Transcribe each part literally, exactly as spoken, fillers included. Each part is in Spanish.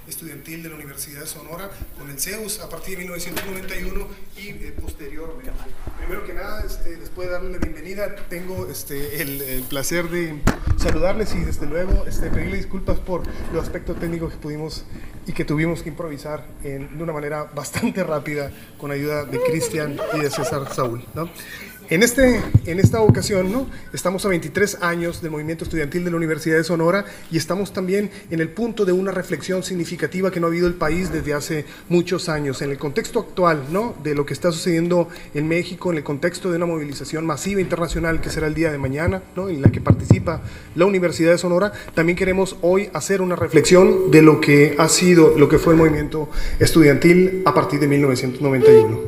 Estudiantil de la Universidad de Sonora con el CEUS a partir de mil novecientos noventa y uno y eh, posteriormente. Primero que nada, este, después de darle la bienvenida, tengo este, el, el placer de saludarles y desde luego este, pedirle disculpas por los aspectos técnicos que pudimos y que tuvimos que improvisar en, de una manera bastante rápida con ayuda de Cristian y de César Saúl, ¿no? En, este, en esta ocasión, ¿no? Estamos a veintitrés años del movimiento estudiantil de la Universidad de Sonora y estamos también en el punto de una reflexión significativa que no ha habido el país desde hace muchos años. En el contexto actual, ¿no? De lo que está sucediendo en México, en el contexto de una movilización masiva internacional que será el día de mañana, ¿no? En la que participa la Universidad de Sonora, también queremos hoy hacer una reflexión de lo que ha sido, lo que fue el movimiento estudiantil a partir de mil novecientos noventa y uno.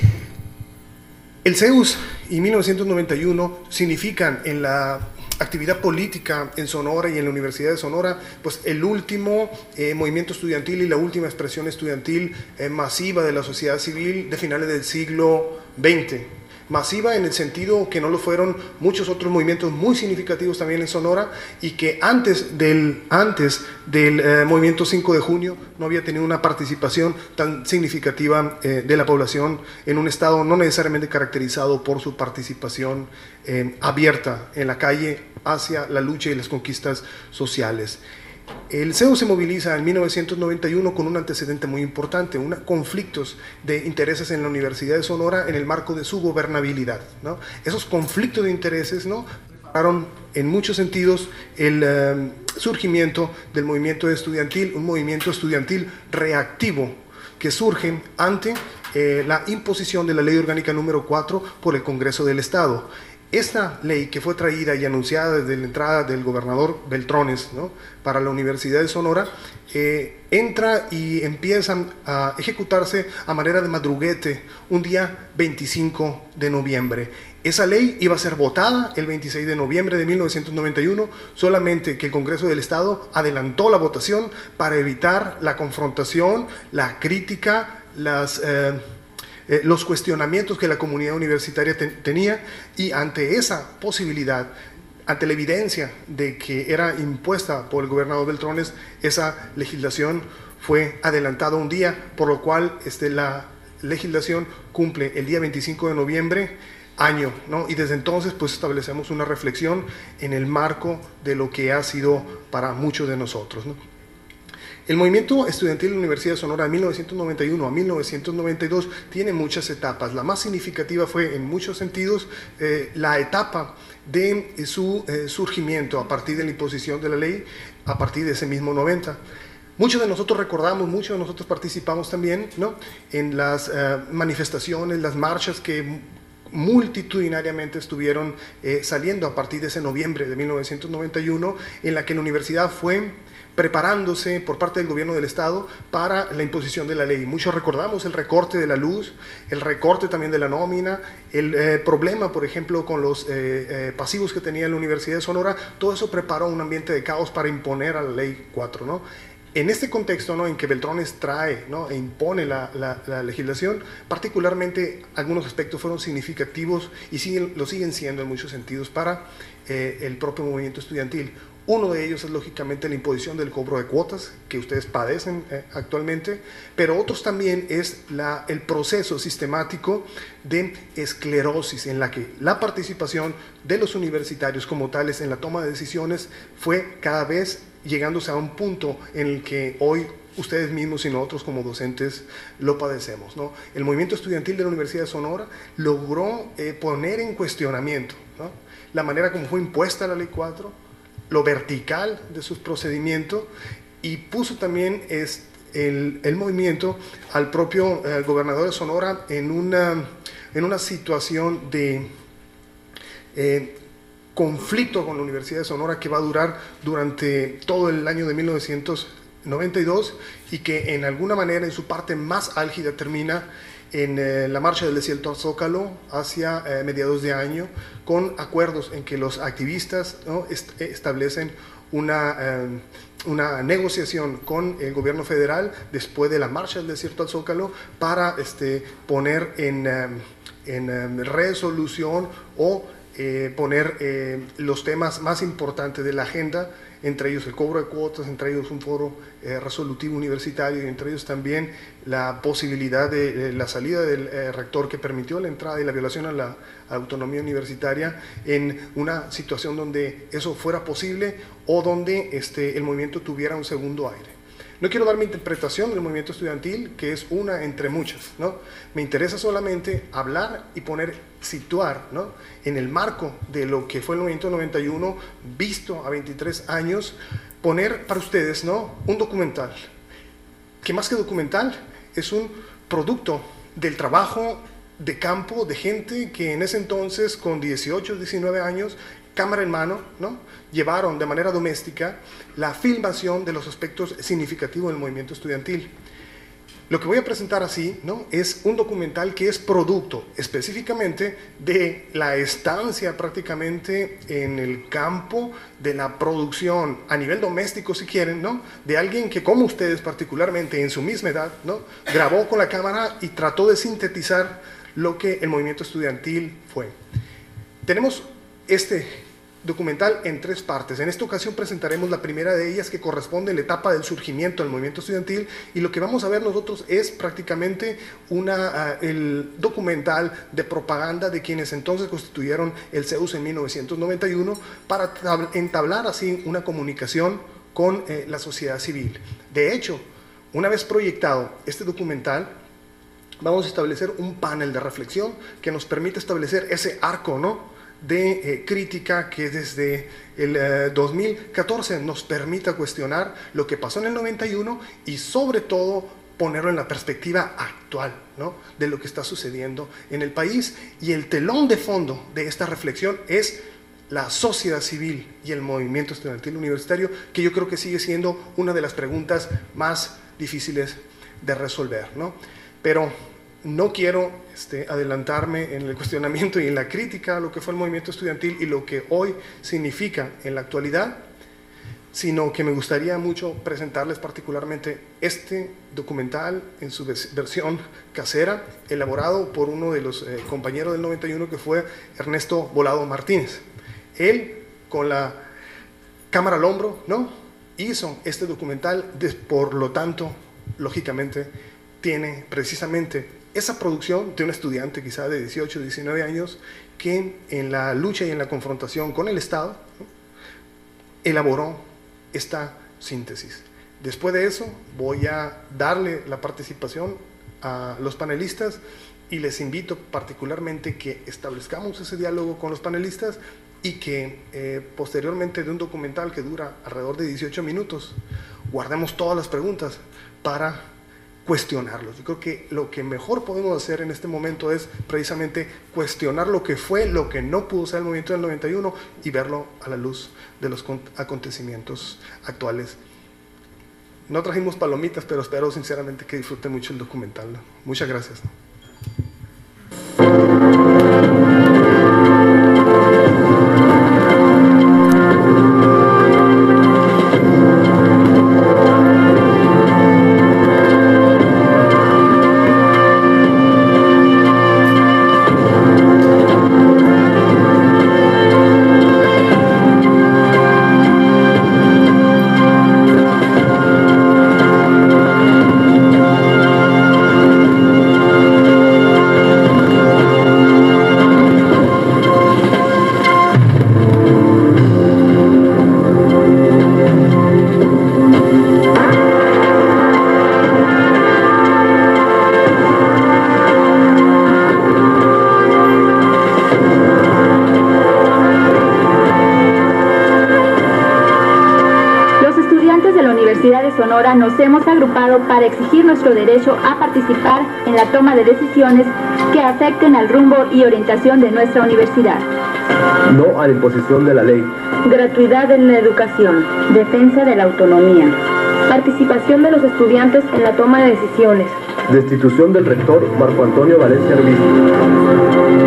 El CEUS y mil novecientos noventa y uno significan en la actividad política en Sonora y en la Universidad de Sonora, pues el último eh, movimiento estudiantil y la última expresión estudiantil eh, masiva de la sociedad civil de finales del siglo veinte. Masiva en el sentido que no lo fueron muchos otros movimientos muy significativos también en Sonora y que antes del, antes del eh, movimiento cinco de junio no había tenido una participación tan significativa eh, de la población en un estado no necesariamente caracterizado por su participación eh, abierta en la calle hacia la lucha y las conquistas sociales. El CEUS se moviliza en mil novecientos noventa y uno con un antecedente muy importante, una, conflictos de intereses en la Universidad de Sonora en el marco de su gobernabilidad, ¿no? Esos conflictos de intereses, ¿no? prepararon en muchos sentidos el eh, surgimiento del movimiento estudiantil, un movimiento estudiantil reactivo que surge ante eh, la imposición de la Ley Orgánica número cuatro por el Congreso del Estado. Esta ley que fue traída y anunciada desde la entrada del gobernador Beltrones, ¿no? para la Universidad de Sonora, eh, entra y empieza a ejecutarse a manera de madruguete un día veinticinco de noviembre. Esa ley iba a ser votada el veintiséis de noviembre de mil novecientos noventa y uno, solamente que el Congreso del Estado adelantó la votación para evitar la confrontación, la crítica, las... Eh, Eh, los cuestionamientos que la comunidad universitaria te tenía, y ante esa posibilidad, ante la evidencia de que era impuesta por el gobernador Beltrones, esa legislación fue adelantada un día, por lo cual este, la legislación cumple el día veinticinco de noviembre, año, ¿no? Y desde entonces pues establecemos una reflexión en el marco de lo que ha sido para muchos de nosotros, ¿no? El movimiento estudiantil de la Universidad de Sonora de mil novecientos noventa y uno a mil novecientos noventa y dos tiene muchas etapas. La más significativa fue en muchos sentidos eh, la etapa de eh, su eh, surgimiento a partir de la imposición de la ley, a partir de ese mismo noventa. Muchos de nosotros recordamos, muchos de nosotros participamos también, ¿no? en las eh, manifestaciones, las marchas que multitudinariamente estuvieron eh, saliendo a partir de ese noviembre de mil novecientos noventa y uno, en la que la universidad fue preparándose por parte del gobierno del Estado para la imposición de la ley. Muchos recordamos el recorte de la luz, el recorte también de la nómina, el eh, problema, por ejemplo, con los eh, eh, pasivos que tenía la Universidad de Sonora. Todo eso preparó un ambiente de caos para imponer a la ley cuatro, ¿no? En este contexto, ¿no? en que Beltrones trae, ¿no? e impone la, la, la legislación, particularmente algunos aspectos fueron significativos y siguen, lo siguen siendo en muchos sentidos para eh, el propio movimiento estudiantil. Uno de ellos es lógicamente la imposición del cobro de cuotas que ustedes padecen eh, actualmente, pero otros también es la, el proceso sistemático de esclerosis en la que la participación de los universitarios como tales en la toma de decisiones fue cada vez llegándose a un punto en el que hoy ustedes mismos y nosotros como docentes lo padecemos, ¿no? El movimiento estudiantil de la Universidad de Sonora logró eh, poner en cuestionamiento, ¿no? la manera como fue impuesta la ley cuatro, lo vertical de sus procedimientos, y puso también es, el, el movimiento al propio eh, gobernador de Sonora en una, en una situación de eh, conflicto con la Universidad de Sonora que va a durar durante todo el año de mil novecientos noventa y dos y que en alguna manera en su parte más álgida termina en eh, la marcha del desierto al Zócalo hacia eh, mediados de año, con acuerdos en que los activistas, ¿no? est establecen una, eh, una negociación con el gobierno federal después de la marcha del desierto al Zócalo para este, poner en, eh, en eh, resolución o eh, poner eh, los temas más importantes de la agenda entre ellos el cobro de cuotas, entre ellos un foro eh, resolutivo universitario, y entre ellos también la posibilidad de, de la salida del eh, rector que permitió la entrada y la violación a la, a la autonomía universitaria en una situación donde eso fuera posible o donde este, el movimiento tuviera un segundo aire. No quiero dar mi interpretación del movimiento estudiantil, que es una entre muchas, ¿no? Me interesa solamente hablar y poner, situar, ¿no?, en el marco de lo que fue el movimiento noventa y uno, visto a veintitrés años, poner para ustedes, ¿no?, un documental, que más que documental es un producto del trabajo de campo de gente que en ese entonces, con dieciocho, diecinueve años, cámara en mano, ¿no?, llevaron de manera doméstica la filmación de los aspectos significativos del movimiento estudiantil. Lo que voy a presentar así, ¿no?, es un documental que es producto específicamente de la estancia prácticamente en el campo de la producción a nivel doméstico, si quieren, ¿no?, de alguien que, como ustedes particularmente en su misma edad, ¿no?, grabó con la cámara y trató de sintetizar lo que el movimiento estudiantil fue. Tenemos este documental en tres partes. En esta ocasión presentaremos la primera de ellas, que corresponde a la etapa del surgimiento del movimiento estudiantil, y lo que vamos a ver nosotros es prácticamente una, uh, el documental de propaganda de quienes entonces constituyeron el C E U S en mil novecientos noventa y uno para entablar así una comunicación con eh, la sociedad civil. De hecho, una vez proyectado este documental, vamos a establecer un panel de reflexión que nos permite establecer ese arco, ¿no?, de eh, crítica que desde el eh, dos mil catorce nos permita cuestionar lo que pasó en el noventa y uno y sobre todo ponerlo en la perspectiva actual, ¿no?, de lo que está sucediendo en el país. Y el telón de fondo de esta reflexión es la sociedad civil y el movimiento estudiantil universitario, que yo creo que sigue siendo una de las preguntas más difíciles de resolver, ¿no? Pero no quiero este, adelantarme en el cuestionamiento y en la crítica a lo que fue el movimiento estudiantil y lo que hoy significa en la actualidad, sino que me gustaría mucho presentarles particularmente este documental en su versión casera, elaborado por uno de los eh, compañeros del noventa y uno, que fue Ernesto Volado Martínez. Él, con la cámara al hombro, ¿no?, hizo este documental, de, por lo tanto, lógicamente, tiene precisamente esa producción de un estudiante quizá de dieciocho, diecinueve años, que en la lucha y en la confrontación con el Estado, ¿no?, elaboró esta síntesis. Después de eso voy a darle la participación a los panelistas y les invito particularmente que establezcamos ese diálogo con los panelistas y que eh, posteriormente de un documental que dura alrededor de dieciocho minutos, guardemos todas las preguntas para cuestionarlos. Yo creo que lo que mejor podemos hacer en este momento es precisamente cuestionar lo que fue, lo que no pudo ser el movimiento del noventa y uno y verlo a la luz de los acontecimientos actuales. No trajimos palomitas, pero espero sinceramente que disfruten mucho el documental, ¿no? Muchas gracias. Sonora nos hemos agrupado para exigir nuestro derecho a participar en la toma de decisiones que afecten al rumbo y orientación de nuestra universidad. No a la imposición de la ley. Gratuidad en la educación. Defensa de la autonomía. Participación de los estudiantes en la toma de decisiones. Destitución del rector Marco Antonio Valencia Arbizu.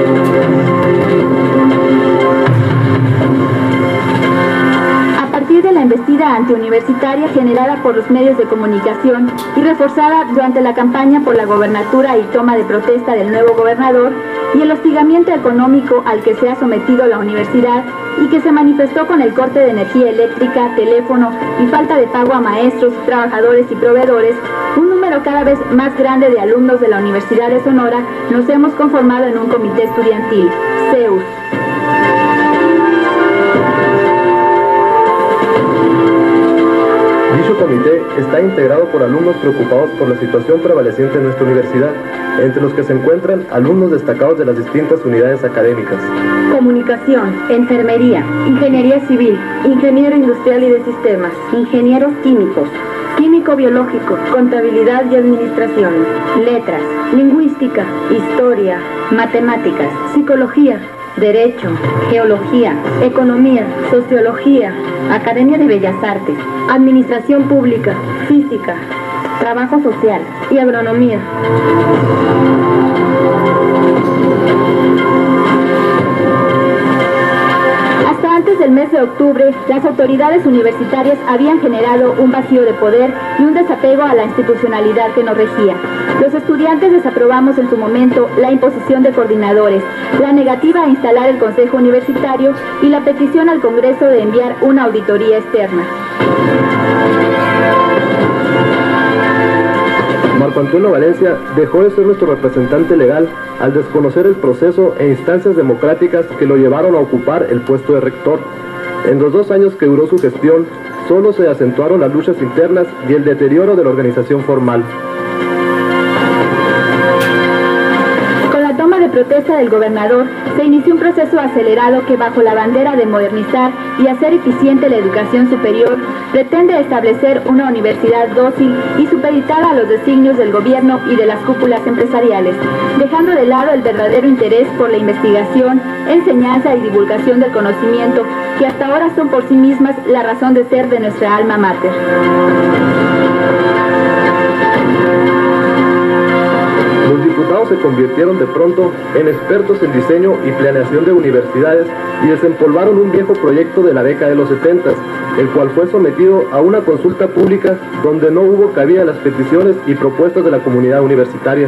A partir de la la embestida antiuniversitaria generada por los medios de comunicación y reforzada durante la campaña por la gobernatura y toma de protesta del nuevo gobernador, y el hostigamiento económico al que se ha sometido la universidad y que se manifestó con el corte de energía eléctrica, teléfono y falta de pago a maestros, trabajadores y proveedores, un número cada vez más grande de alumnos de la Universidad de Sonora nos hemos conformado en un comité estudiantil, CEUS. Dicho comité está integrado por alumnos preocupados por la situación prevaleciente en nuestra universidad, entre los que se encuentran alumnos destacados de las distintas unidades académicas. Comunicación, enfermería, ingeniería civil, ingeniero industrial y de sistemas, ingenieros químicos, químico biológico, contabilidad y administración, letras, lingüística, historia, matemáticas, psicología, derecho, geología, economía, sociología, Academia de Bellas Artes, administración pública, física, trabajo social y agronomía. Hasta antes del mes de octubre, las autoridades universitarias habían generado un vacío de poder y un desapego a la institucionalidad que nos regía. Los estudiantes desaprobamos en su momento la imposición de coordinadores, la negativa a instalar el Consejo Universitario y la petición al Congreso de enviar una auditoría externa. Marco Antonio Valencia dejó de ser nuestro representante legal al desconocer el proceso e instancias democráticas que lo llevaron a ocupar el puesto de rector. En los dos años que duró su gestión, solo se acentuaron las luchas internas y el deterioro de la organización formal. De protesta del gobernador, se inició un proceso acelerado que, bajo la bandera de modernizar y hacer eficiente la educación superior, pretende establecer una universidad dócil y supeditada a los designios del gobierno y de las cúpulas empresariales, dejando de lado el verdadero interés por la investigación, enseñanza y divulgación del conocimiento, que hasta ahora son por sí mismas la razón de ser de nuestra alma mater. Los diputados se convirtieron de pronto en expertos en diseño y planeación de universidades y desempolvaron un viejo proyecto de la década de los setentas, el cual fue sometido a una consulta pública donde no hubo cabida a las peticiones y propuestas de la comunidad universitaria.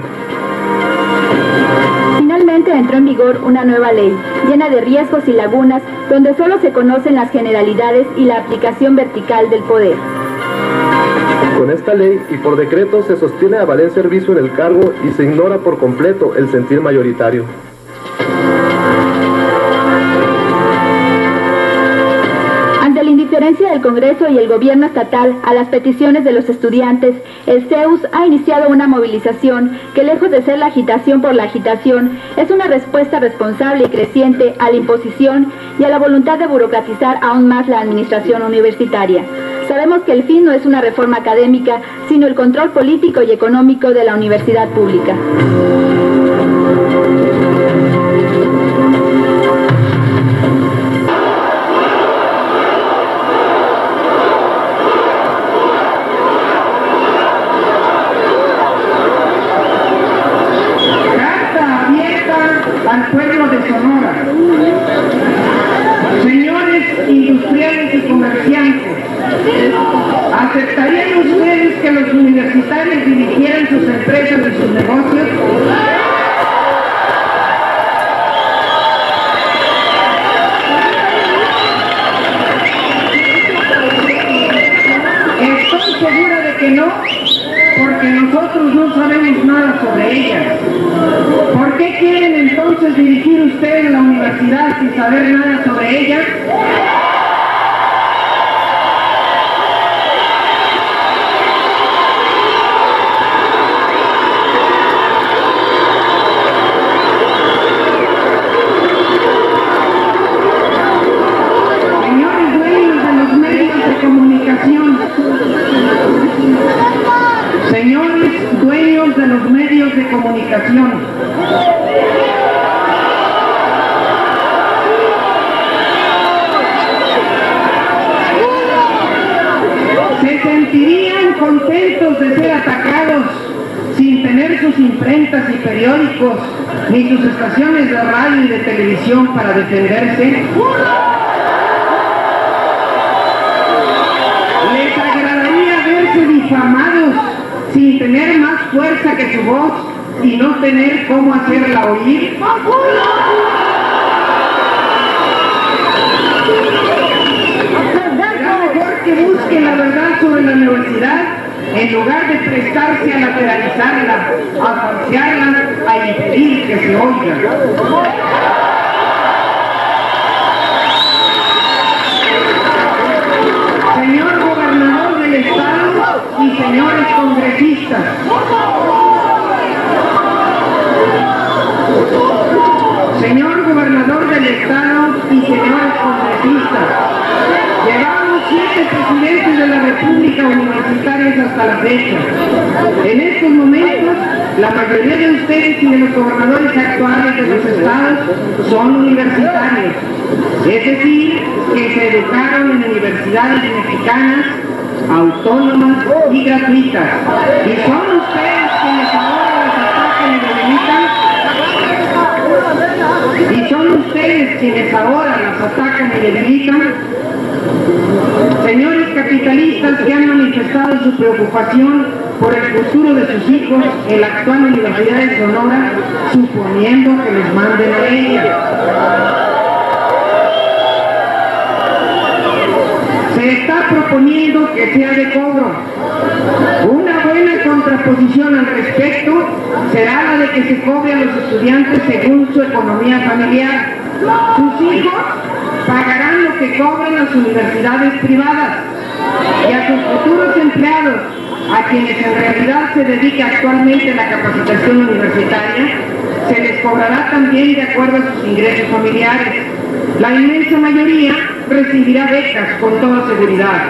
Finalmente entró en vigor una nueva ley, llena de riesgos y lagunas, donde solo se conocen las generalidades y la aplicación vertical del poder. Con esta ley y por decreto se sostiene a Valencia Arvizu en el cargo y se ignora por completo el sentir mayoritario. Ante la indiferencia del Congreso y el gobierno estatal a las peticiones de los estudiantes, el CEUS ha iniciado una movilización que, lejos de ser la agitación por la agitación, es una respuesta responsable y creciente a la imposición y a la voluntad de burocratizar aún más la administración universitaria. Sabemos que el fin no es una reforma académica, sino el control político y económico de la universidad pública. Carta abierta al pueblo de Sonora. Señores industriales y comerciantes, ¿aceptarían ustedes que los universitarios dirigieran sus empresas y sus negocios? Estoy segura de que no, porque nosotros no sabemos nada sobre ellas. ¿Por qué quieren entonces dirigir ustedes la universidad sin saber nada sobre ella? Señores dueños de los medios de comunicación, señores dueños de los medios de comunicación, ¿se sentirían contentos de ser atacados sin tener sus imprentas y periódicos, ni sus estaciones de radio y de televisión para defenderse? tener más fuerza que su voz y no tener cómo hacerla oír? ¿Será mejor que busquen la verdad sobre la universidad en lugar de prestarse a lateralizarla, a falsearla, a impedir que se oiga? Señor gobernador del estado y señores congresistas, señor gobernador del estado y señores congresistas, llevamos siete presidentes de la República universitarios hasta la fecha. En estos momentos, la mayoría de ustedes y de los gobernadores actuales de los estados son universitarios, es decir, que se educaron en universidades mexicanas, autónomas y gratuitas. Y son ustedes quienes ahora las atacan y debilitan. Y son ustedes quienes ahora las atacan y debilitan. Señores capitalistas que han manifestado su preocupación por el futuro de sus hijos en la actual Universidad de Sonora, suponiendo que les manden a ella. Se está proponiendo que sea de cobro. Una buena contraposición al respecto será la de que se cobre a los estudiantes según su economía familiar. Sus hijos pagarán lo que cobran las universidades privadas y a sus futuros empleados, a quienes en realidad se dedica actualmente la capacitación universitaria, se les cobrará también de acuerdo a sus ingresos familiares. La inmensa mayoría recibirá becas con toda seguridad.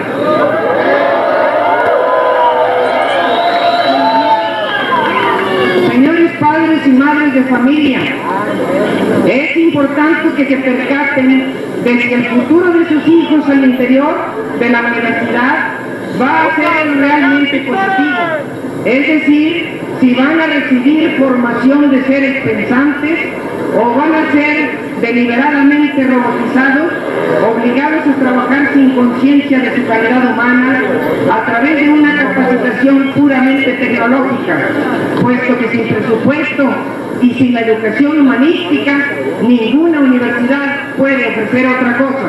Señores padres y madres de familia, es importante que se percaten de que el futuro de sus hijos al interior de la universidad va a ser realmente positivo. Es decir, si van a recibir formación de seres pensantes o van a ser deliberadamente robotizados, obligados a trabajar sin conciencia de su calidad humana a través de una capacitación puramente tecnológica, puesto que sin presupuesto y sin la educación humanística, ninguna universidad puede ofrecer otra cosa.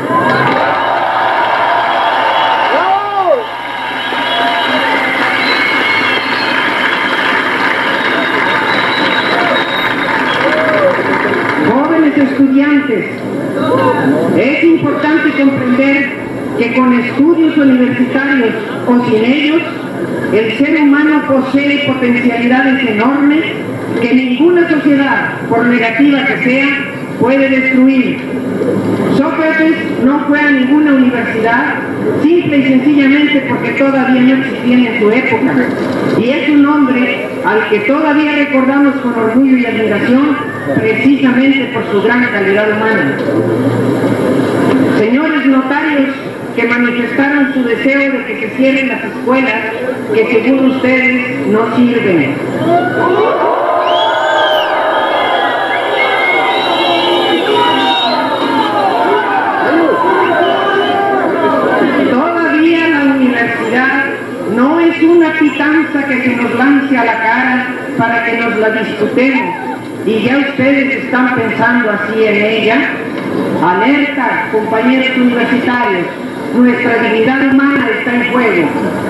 Jóvenes estudiantes, es importante comprender que con estudios universitarios o sin ellos, el ser humano posee potencialidades enormes que ninguna sociedad, por negativa que sea, puede destruir. Sócrates no fue a ninguna universidad, simple y sencillamente porque todavía no existía en su época, y es un hombre al que todavía recordamos con orgullo y admiración, precisamente por su gran calidad humana. Señores notarios que manifestaron su deseo de que se cierren las escuelas que según ustedes no sirven. Todavía la universidad no es una pitanza que se nos lance a la cara para que nos la disputemos, y ya ustedes están pensando así en ella. Alerta, compañeros universitarios, nuestra dignidad humana está en juego.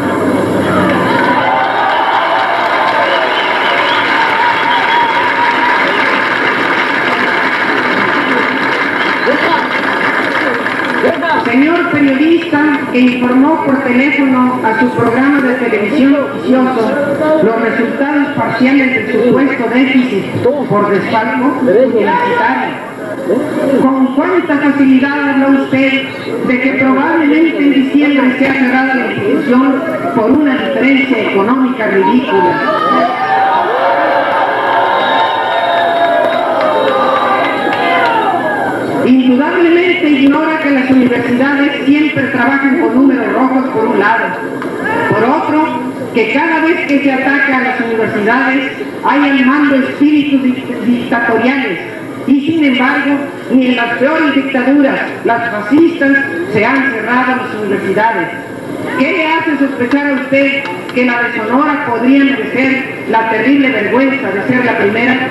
Señor periodista que informó por teléfono a su programa de televisión noticioso los resultados parciales del supuesto déficit por desfalco universitario, ¿con cuánta facilidad habla usted de que probablemente en diciembre sea cerrada la institución por una diferencia económica ridícula? Indudablemente ignora que las universidades siempre trabajan con números rojos por un lado. Por otro, que cada vez que se ataca a las universidades hay al mando espíritus dictatoriales. Y sin embargo, ni en las peores dictaduras, las fascistas, se han cerrado las universidades. ¿Qué le hace sospechar a usted que la de Sonora podría merecer la terrible vergüenza de ser la primera?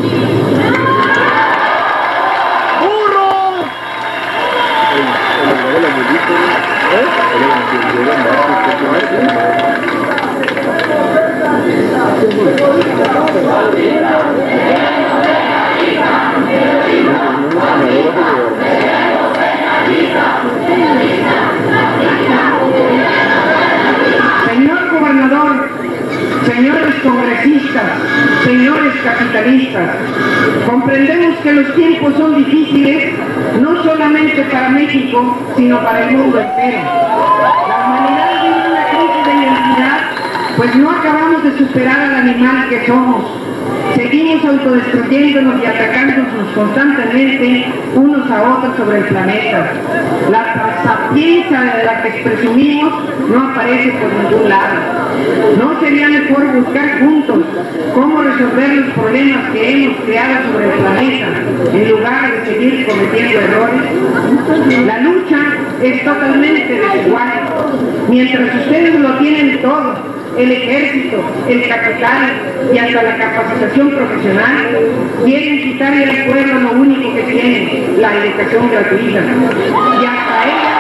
Señor gobernador, señores congresistas, señores capitalistas, comprendemos que los tiempos son difíciles no solamente para México, sino para el mundo entero. La humanidad vive una crisis de identidad, pues no acabamos de superar al animal que somos. Seguimos autodestruyéndonos y atacándonos constantemente unos a otros sobre el planeta. La sapiencia de la que presumimos no aparece por ningún lado. ¿No sería mejor buscar juntos cómo resolver los problemas que hemos creado sobre el planeta en lugar de seguir cometiendo errores? La lucha es totalmente desigual. Mientras ustedes lo tienen todo, el ejército, el capital y hasta la capacitación profesional, quieren quitarle al pueblo lo único que tiene, la educación gratuita. Y hasta ella...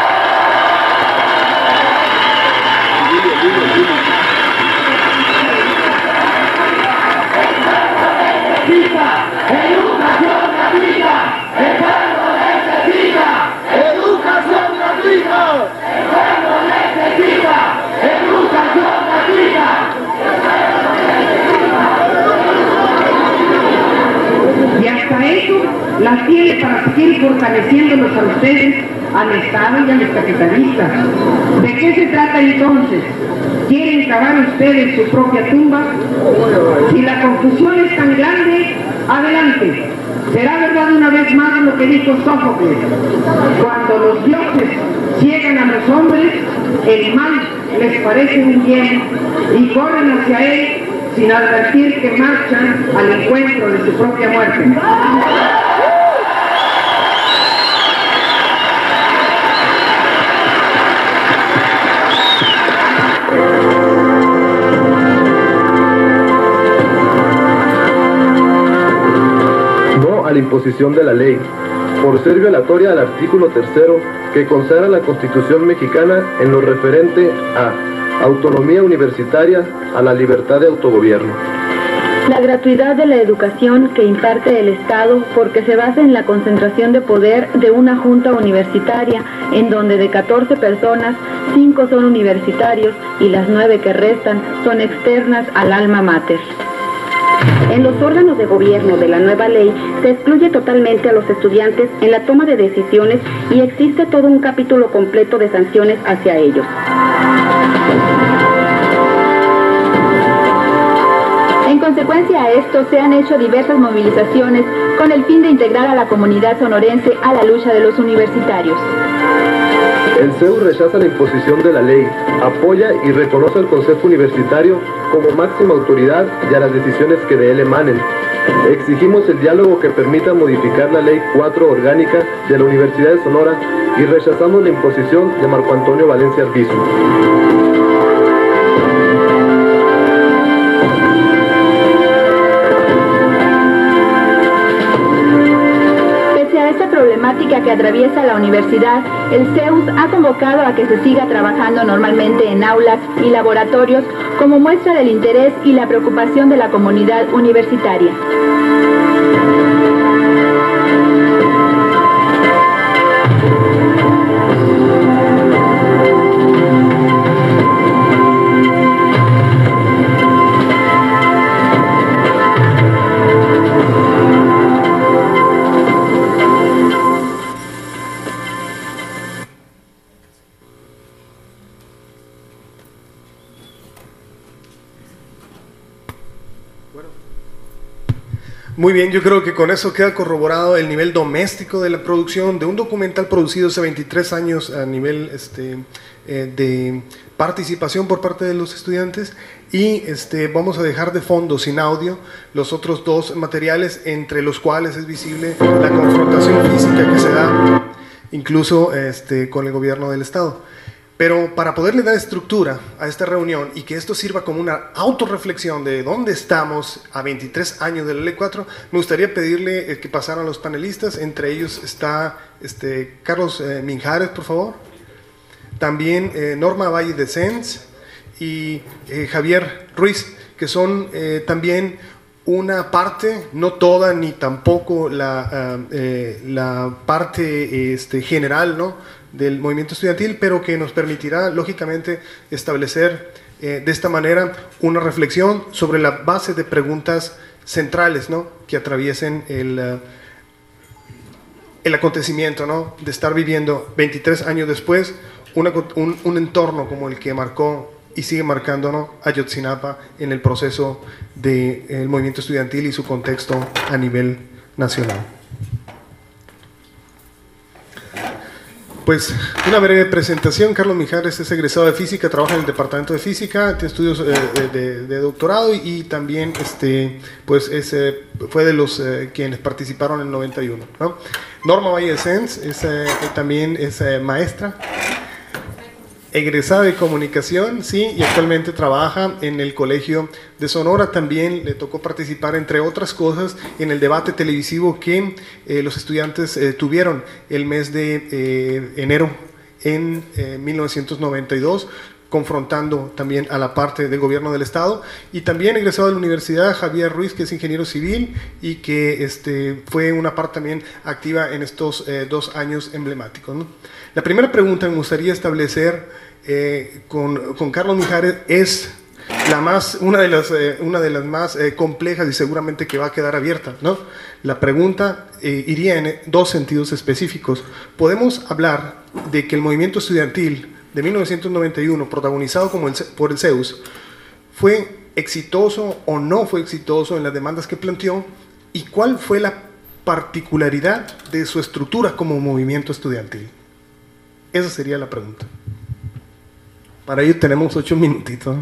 ¡Educación gratuita! ¡El pueblo necesita! ¡Educación gratuita! ¡El pueblo necesita! ¡Educación gratuita! Y hasta eso las tiene para seguir fortaleciéndolos a ustedes, al Estado y a los capitalistas. ¿De qué se trata entonces? ¿Quieren cavar ustedes su propia tumba? Si la confusión es tan grande, adelante. Será verdad una vez más lo que dijo Sófocles: cuando los dioses ciegan a los hombres, el mal les parece un bien y corren hacia él sin advertir que marchan al encuentro de su propia muerte. No a la imposición de la ley, por ser violatoria al artículo tercero que consagra la Constitución mexicana en lo referente a autonomía universitaria, a la libertad de autogobierno. La gratuidad de la educación que imparte el Estado porque se basa en la concentración de poder de una junta universitaria en donde de catorce personas, cinco son universitarios y las nueve que restan son externas al alma mater. En los órganos de gobierno de la nueva ley se excluye totalmente a los estudiantes en la toma de decisiones y existe todo un capítulo completo de sanciones hacia ellos. En consecuencia a esto se han hecho diversas movilizaciones con el fin de integrar a la comunidad sonorense a la lucha de los universitarios. El C E U rechaza la imposición de la ley, apoya y reconoce al Consejo Universitario como máxima autoridad y a las decisiones que de él emanen. Exigimos el diálogo que permita modificar la Ley cuatro orgánica de la Universidad de Sonora y rechazamos la imposición de Marco Antonio Valencia Arbizu. Problemática que atraviesa la universidad, el C E U S ha convocado a que se siga trabajando normalmente en aulas y laboratorios como muestra del interés y la preocupación de la comunidad universitaria. Muy bien, yo creo que con eso queda corroborado el nivel doméstico de la producción de un documental producido hace veintitrés años a nivel este, eh, de participación por parte de los estudiantes, y este, vamos a dejar de fondo sin audio los otros dos materiales, entre los cuales es visible la confrontación física que se da incluso este, con el gobierno del Estado. Pero para poderle dar estructura a esta reunión y que esto sirva como una autorreflexión de dónde estamos a veintitrés años de la Ley cuatro, me gustaría pedirle eh, que pasaran a los panelistas. Entre ellos está este, Carlos eh, Minjares, por favor. También eh, Norma Valle de Sens y eh, Javier Ruiz, que son eh, también una parte, no toda ni tampoco la, uh, eh, la parte este, general, ¿no?, del movimiento estudiantil, pero que nos permitirá lógicamente establecer eh, de esta manera una reflexión sobre la base de preguntas centrales, ¿no?, que atraviesen el, uh, el acontecimiento, ¿no?, de estar viviendo veintitrés años después una, un, un entorno como el que marcó y sigue marcando, ¿no?, Ayotzinapa en el proceso del de, movimiento estudiantil y su contexto a nivel nacional. Pues una breve presentación. Carlos Mijares es egresado de Física, trabaja en el Departamento de Física, tiene estudios eh, de, de doctorado y, y también este, pues es, eh, fue de los eh, quienes participaron en el noventa y uno, ¿no? Norma Valle Sens es, eh, también es eh, maestra, egresada de Comunicación, sí, y actualmente trabaja en el Colegio de Sonora. También le tocó participar, entre otras cosas, en el debate televisivo que eh, los estudiantes eh, tuvieron el mes de eh, enero en eh, mil novecientos noventa y dos, confrontando también a la parte del gobierno del Estado. Y también egresado de la Universidad Javier Ruiz, que es ingeniero civil y que este, fue una parte también activa en estos eh, dos años emblemáticos, ¿no? La primera pregunta que me gustaría establecer eh, con, con Carlos Mijares es la más, una, de las, eh, una de las más eh, complejas y seguramente que va a quedar abierta, ¿no? La pregunta eh, iría en dos sentidos específicos. Podemos hablar de que el movimiento estudiantil de mil novecientos noventa y uno, protagonizado como el, por el CEUS, fue exitoso o no fue exitoso en las demandas que planteó, y cuál fue la particularidad de su estructura como movimiento estudiantil. Esa sería la pregunta. Para ello tenemos ocho minutitos.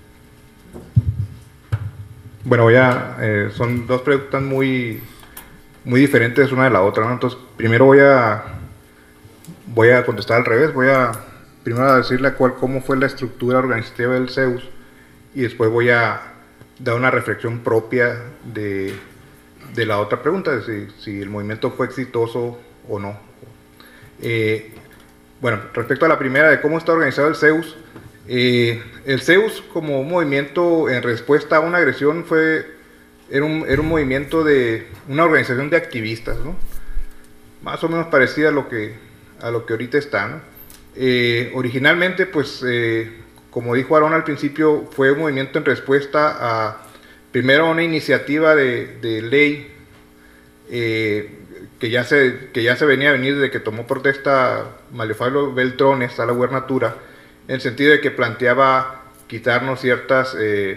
Bueno, voy a, eh, son dos preguntas muy, muy diferentes una de la otra, ¿no? Entonces, primero voy a, voy a contestar al revés. Voy a primero a decirle cuál, cómo fue la estructura organizativa del CEUS, y después voy a dar una reflexión propia de, de la otra pregunta, de si, si el movimiento fue exitoso o no. Eh, Bueno, respecto a la primera, de cómo está organizado el CEUS, eh, el CEUS como un movimiento en respuesta a una agresión fue, era un, era un movimiento de una organización de activistas, ¿no?, más o menos parecida a lo que, a lo que ahorita está, ¿no? Eh, originalmente, pues, eh, como dijo Aarón al principio, fue un movimiento en respuesta a, primero, a una iniciativa de, de ley eh, que ya se que ya se venía a venir desde que tomó protesta Malefablo Beltrones a la gubernatura, en el sentido de que planteaba quitarnos ciertas eh,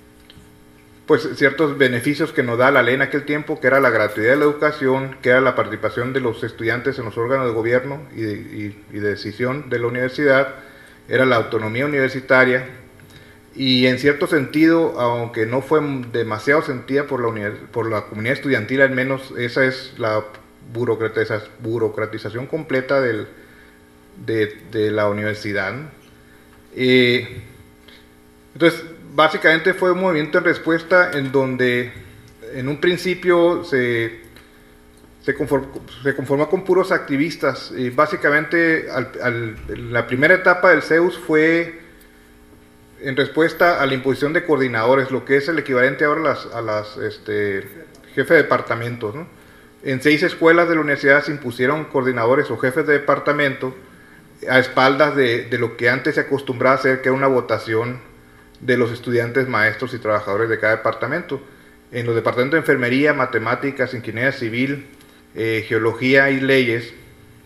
pues ciertos beneficios que nos da la ley en aquel tiempo, que era la gratuidad de la educación, que era la participación de los estudiantes en los órganos de gobierno y de, y, y de decisión de la universidad, era la autonomía universitaria, y en cierto sentido, aunque no fue demasiado sentida por la, por la comunidad estudiantil, al menos esa es la burocratiza, burocratización completa del, de, de la universidad, ¿no? Eh, entonces, básicamente fue un movimiento en respuesta en donde en un principio se, se, conform, se conformó con puros activistas, y básicamente al, al, la primera etapa del CEUS fue en respuesta a la imposición de coordinadores, lo que es el equivalente ahora a las, a las este, jefes de departamentos, ¿no? En seis escuelas de la universidad se impusieron coordinadores o jefes de departamento a espaldas de, de lo que antes se acostumbraba a hacer, que era una votación de los estudiantes, maestros y trabajadores de cada departamento. En los departamentos de enfermería, matemáticas, ingeniería civil, eh, geología y leyes,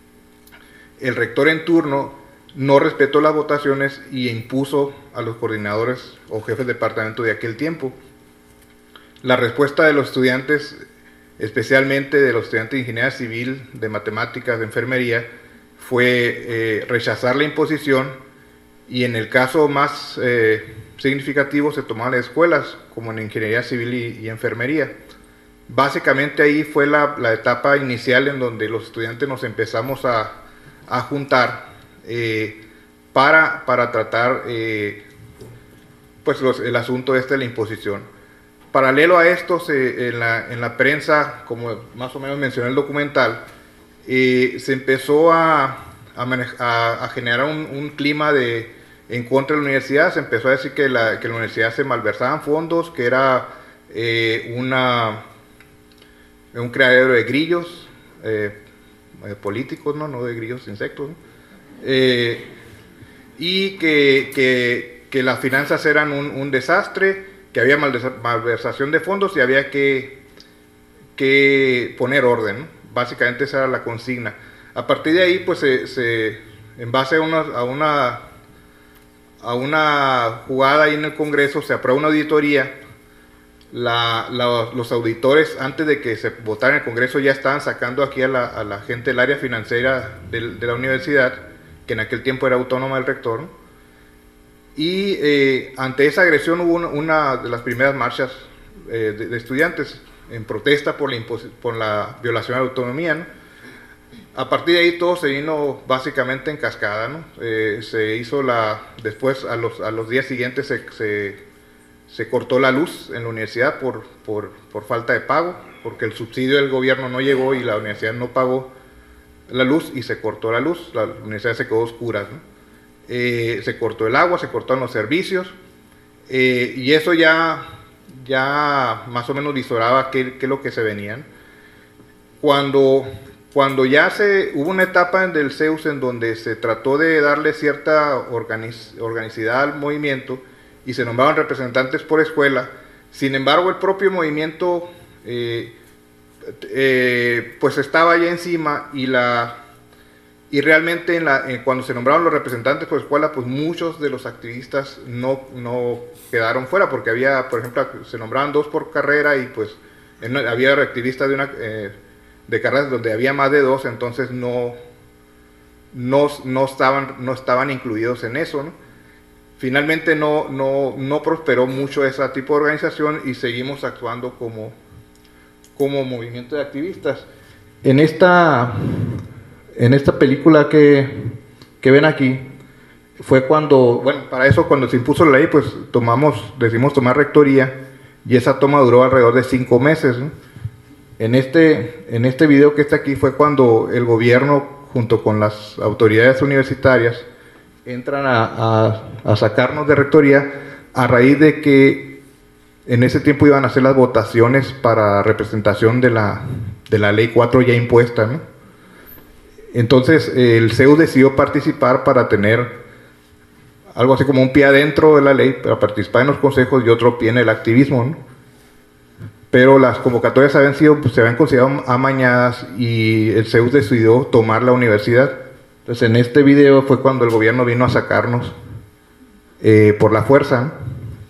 el rector en turno no respetó las votaciones y impuso a los coordinadores o jefes de departamento de aquel tiempo. La respuesta de los estudiantes, especialmente de los estudiantes de ingeniería civil, de matemáticas, de enfermería, fue eh, rechazar la imposición, y en el caso más eh, significativo se tomaban escuelas, como en ingeniería civil y, y enfermería. Básicamente ahí fue la, la etapa inicial en donde los estudiantes nos empezamos a, a juntar eh, para, para tratar eh, pues los, el asunto este de la imposición. Paralelo a esto, se, en, la, en la prensa, como más o menos mencioné el documental, eh, se empezó a, a, a, a generar un, un clima de, en contra de la universidad. Se empezó a decir que la, que la universidad se malversaban fondos, que era eh, una, un criadero de grillos eh, políticos, ¿no? No de grillos, insectos, ¿no? eh, y que, que, que las finanzas eran un, un desastre, que había malversación de fondos y había que, que poner orden, ¿no? Básicamente esa era la consigna. A partir de ahí, pues, se, se, en base a una, a, una, a una jugada ahí en el Congreso, se aprueba una auditoría. La, la, los auditores, antes de que se votara en el Congreso, ya estaban sacando aquí a la, a la gente del área financiera de, de la universidad, que en aquel tiempo era autónoma del rector, ¿no? Y eh, ante esa agresión hubo una, una de las primeras marchas eh, de, de estudiantes en protesta por la, por la violación de la autonomía, ¿no? A partir de ahí todo se vino básicamente en cascada, ¿no? Eh, se hizo la, después a los, a los días siguientes se, se, se cortó la luz en la universidad por, por, por falta de pago, porque el subsidio del gobierno no llegó y la universidad no pagó la luz y se cortó la luz, la universidad se quedó oscura, ¿no? Eh, se cortó el agua, se cortaron los servicios, eh, y eso ya, ya más o menos visoraba qué, qué es lo que se venían. Cuando, cuando ya se, hubo una etapa del CEUS en donde se trató de darle cierta organiz, organicidad al movimiento y se nombraron representantes por escuela, sin embargo el propio movimiento eh, eh, pues estaba ya encima y la... Y realmente en la, en, cuando se nombraron los representantes por escuela, pues muchos de los activistas no, no quedaron fuera, porque había, por ejemplo, se nombraban dos por carrera y pues en, había activistas de, una, eh, de carreras donde había más de dos, entonces no, no, no, estaban, no estaban incluidos en eso, ¿no? Finalmente no, no, no prosperó mucho ese tipo de organización y seguimos actuando como, como movimiento de activistas. En esta... En esta película que, que ven aquí, fue cuando, bueno, para eso cuando se impuso la ley, pues tomamos, decidimos tomar rectoría, y esa toma duró alrededor de cinco meses, ¿no? En este, en este video que está aquí fue cuando el gobierno, junto con las autoridades universitarias, entran a, a, a sacarnos de rectoría, a raíz de que en ese tiempo iban a hacer las votaciones para representación de la, de la ley cuatro ya impuesta, ¿no? Entonces el CEUS decidió participar para tener algo así como un pie adentro de la ley, para participar en los consejos y otro pie en el activismo, ¿no? Pero las convocatorias habían sido, pues, se habían considerado amañadas y el CEUS decidió tomar la universidad. Entonces en este video fue cuando el gobierno vino a sacarnos eh, por la fuerza, ¿no?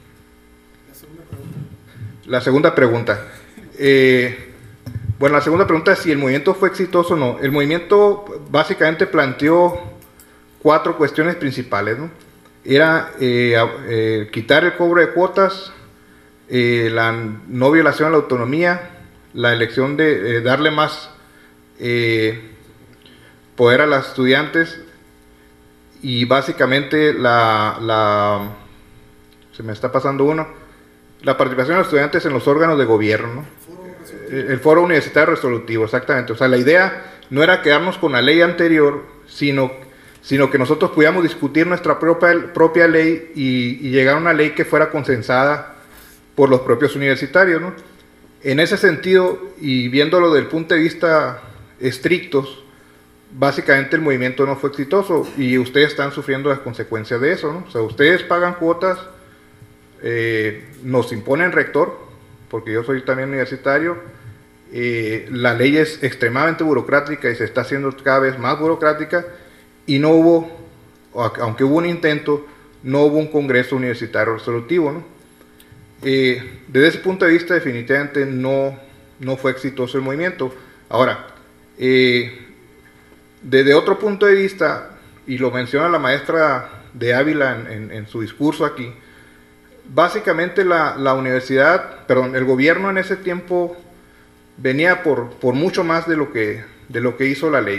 La segunda pregunta. Eh, Bueno, la segunda pregunta es si el movimiento fue exitoso o no. El movimiento básicamente planteó cuatro cuestiones principales, ¿no? Era eh, eh, quitar el cobro de cuotas, eh, la no violación a la autonomía, la elección de eh, darle más eh, poder a los estudiantes y básicamente la, la, se me está pasando uno, la participación de los estudiantes en los órganos de gobierno, ¿no? El foro universitario resolutivo, exactamente. O sea, la idea no era quedarnos con la ley anterior, sino, sino que nosotros pudiéramos discutir nuestra propia, propia ley y, y llegar a una ley que fuera consensada por los propios universitarios, ¿no? En ese sentido, y viéndolo desde el punto de vista estrictos, básicamente el movimiento no fue exitoso y ustedes están sufriendo las consecuencias de eso, ¿no? O sea, ustedes pagan cuotas, eh, nos imponen rector, porque yo soy también universitario. Eh, la ley es extremadamente burocrática y se está haciendo cada vez más burocrática y no hubo, aunque hubo un intento, no hubo un congreso universitario resolutivo, ¿no? Eh, desde ese punto de vista definitivamente no, no fue exitoso el movimiento. Ahora, eh, desde otro punto de vista, y lo menciona la maestra de Ávila en, en, en su discurso aquí, básicamente la, la universidad, perdón, el gobierno en ese tiempo venía por, por mucho más de lo que, de lo que hizo la ley, ¿no? O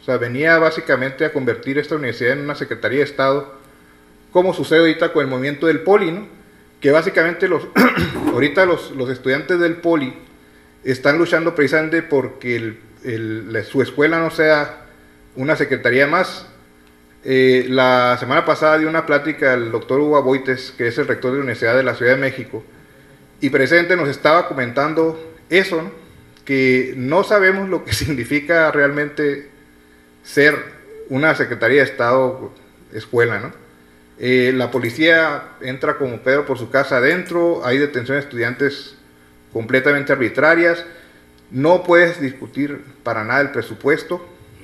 sea, venía básicamente a convertir esta universidad en una Secretaría de Estado, como sucede ahorita con el movimiento del Poli, ¿no? Que básicamente los, ahorita los, los estudiantes del Poli están luchando precisamente porque el, el, la, su escuela no sea una secretaría más. Eh, la semana pasada dio una plática el doctor Hugo Aboites, que es el rector de la Universidad de la Ciudad de México, y precisamente nos estaba comentando eso, ¿no? Que no sabemos lo que significa realmente ser una Secretaría de Estado escuela, ¿no? Eh, la policía entra como Pedro por su casa adentro, hay detenciones de estudiantes completamente arbitrarias, no puedes discutir para nada el presupuesto,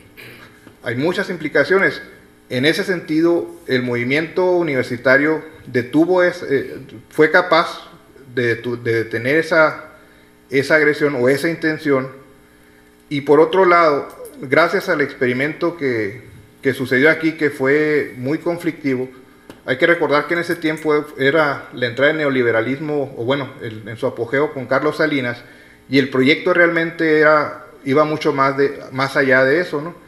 hay muchas implicaciones. En ese sentido, el movimiento universitario detuvo, es, eh, fue capaz de, de detener esa, esa agresión o esa intención, y por otro lado, gracias al experimento que, que sucedió aquí, que fue muy conflictivo, hay que recordar que en ese tiempo era la entrada del neoliberalismo, o bueno, el, en su apogeo con Carlos Salinas, y el proyecto realmente era, iba mucho más, de, más allá de eso, ¿no?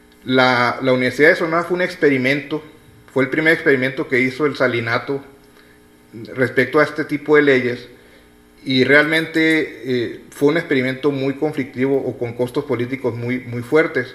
La, la Universidad de Sonora fue un experimento, fue el primer experimento que hizo el Salinato respecto a este tipo de leyes, y realmente eh, fue un experimento muy conflictivo o con costos políticos muy, muy fuertes.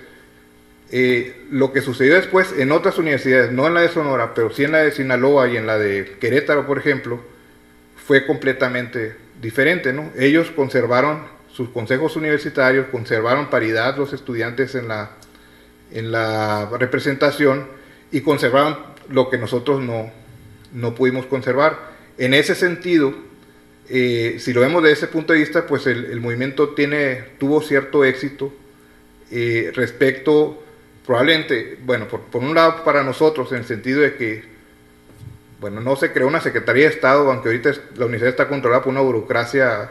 Eh, lo que sucedió después en otras universidades, no en la de Sonora, pero sí en la de Sinaloa y en la de Querétaro, por ejemplo, fue completamente diferente, ¿no? Ellos conservaron sus consejos universitarios, conservaron paridad los estudiantes en la, en la representación, y conservaron lo que nosotros no, no pudimos conservar. En ese sentido, eh, si lo vemos desde ese punto de vista, pues el, el movimiento tiene, tuvo cierto éxito eh, respecto... Probablemente, bueno, por, por un lado para nosotros, en el sentido de que, bueno, no se creó una Secretaría de Estado, aunque ahorita es, la universidad está controlada por una burocracia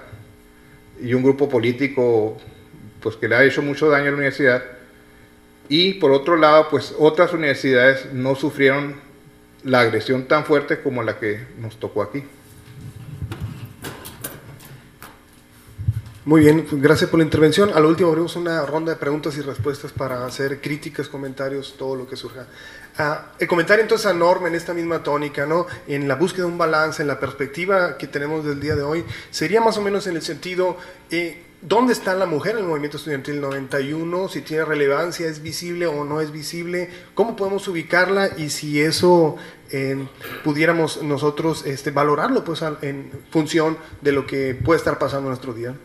y un grupo político, pues que le ha hecho mucho daño a la universidad, y por otro lado, pues otras universidades no sufrieron la agresión tan fuerte como la que nos tocó aquí. Muy bien, pues gracias por la intervención. A lo último abrimos una ronda de preguntas y respuestas para hacer críticas, comentarios, todo lo que surja. Ah, el comentario entonces a Norma en esta misma tónica, ¿no? En la búsqueda de un balance, en la perspectiva que tenemos del día de hoy, sería más o menos en el sentido, eh, ¿dónde está la mujer en el movimiento estudiantil noventa y uno? Si tiene relevancia, ¿es visible o no es visible? ¿Cómo podemos ubicarla? Y si eso eh, pudiéramos nosotros este, valorarlo pues, en función de lo que puede estar pasando en nuestro día.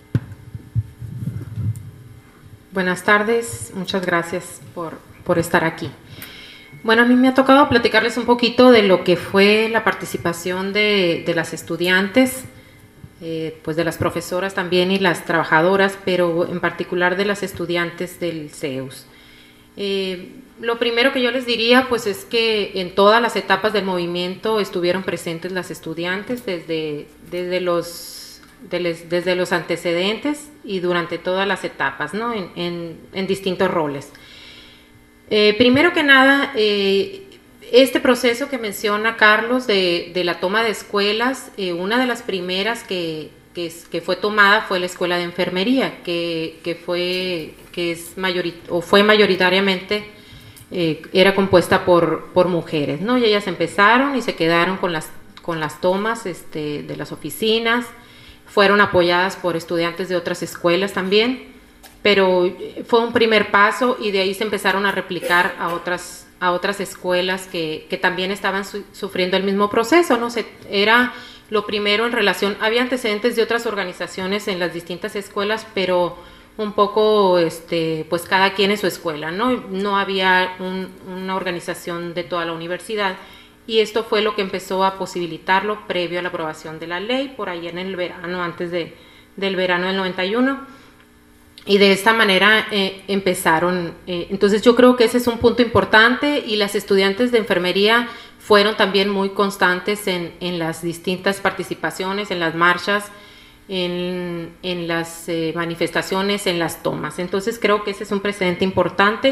Buenas tardes, muchas gracias por, por estar aquí. Bueno, a mí me ha tocado platicarles un poquito de lo que fue la participación de, de las estudiantes, eh, pues de las profesoras también y las trabajadoras, pero en particular de las estudiantes del CEUS. Eh, lo primero que yo les diría pues es que en todas las etapas del movimiento estuvieron presentes las estudiantes desde, desde los desde los antecedentes y durante todas las etapas, ¿no? en, en, en distintos roles. Eh, primero que nada, eh, este proceso que menciona Carlos de, de la toma de escuelas, eh, una de las primeras que, que, que fue tomada fue la escuela de enfermería, que, que, fue, que es mayorit o fue mayoritariamente, eh, era compuesta por, por mujeres, ¿no? Y ellas empezaron y se quedaron con las, con las tomas este, de las oficinas. Fueron apoyadas por estudiantes de otras escuelas también, pero fue un primer paso y de ahí se empezaron a replicar a otras, a otras escuelas que, que también estaban su, sufriendo el mismo proceso, ¿no? Se, era lo primero en relación, había antecedentes de otras organizaciones en las distintas escuelas, pero un poco, este, pues cada quien en su escuela, ¿no? No había un, una organización de toda la universidad. Y esto fue lo que empezó a posibilitarlo previo a la aprobación de la ley, por ahí en el verano, antes de, del verano del noventa y uno. Y de esta manera eh, empezaron. Eh, entonces yo creo que ese es un punto importante, y las estudiantes de enfermería fueron también muy constantes en, en las distintas participaciones, en las marchas, en, en las eh, manifestaciones, en las tomas. Entonces creo que ese es un precedente importante.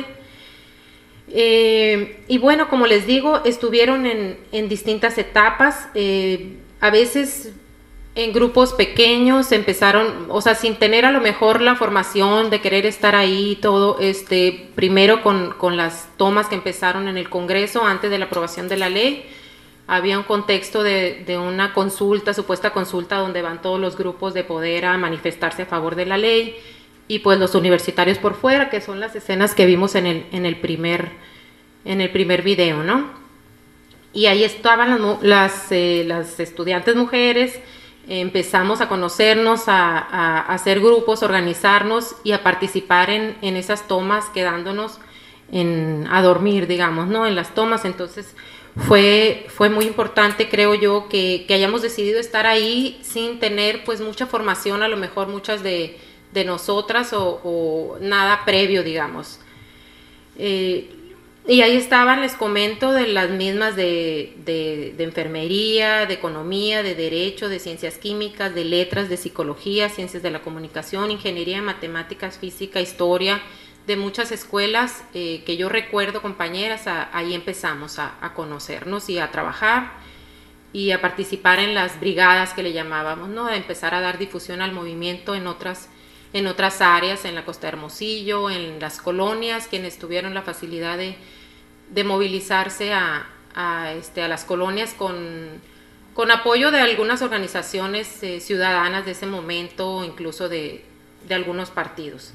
Eh, y bueno, como les digo, estuvieron en, en distintas etapas. Eh, a veces en grupos pequeños, empezaron, o sea, sin tener a lo mejor la formación de querer estar ahí y todo, este, primero con, con las tomas que empezaron en el Congreso antes de la aprobación de la ley. Había un contexto de, de una consulta, supuesta consulta, donde van todos los grupos de poder a manifestarse a favor de la ley, y pues los universitarios por fuera, que son las escenas que vimos en el, en el, primer, en el primer video, ¿no? Y ahí estaban las, las, eh, las estudiantes mujeres. Empezamos a conocernos, a, a, a hacer grupos, organizarnos y a participar en, en esas tomas, quedándonos en, a dormir, digamos, ¿no? En las tomas. Entonces fue, fue muy importante, creo yo, que, que hayamos decidido estar ahí sin tener pues mucha formación, a lo mejor muchas de, de nosotras o, o nada previo, digamos. Eh, Y ahí estaban, les comento, de las mismas de, de, de enfermería, de economía, de derecho, de ciencias químicas, de letras, de psicología, ciencias de la comunicación, ingeniería, matemáticas, física, historia, de muchas escuelas eh, que yo recuerdo, compañeras, a, ahí empezamos a, a conocernos y a trabajar y a participar en las brigadas que le llamábamos, ¿no? A empezar a dar difusión al movimiento en otras en otras áreas, en la Costa de Hermosillo, en las colonias, quienes tuvieron la facilidad de, de movilizarse a, a, este, a las colonias con, con apoyo de algunas organizaciones eh, ciudadanas de ese momento, incluso de, de algunos partidos.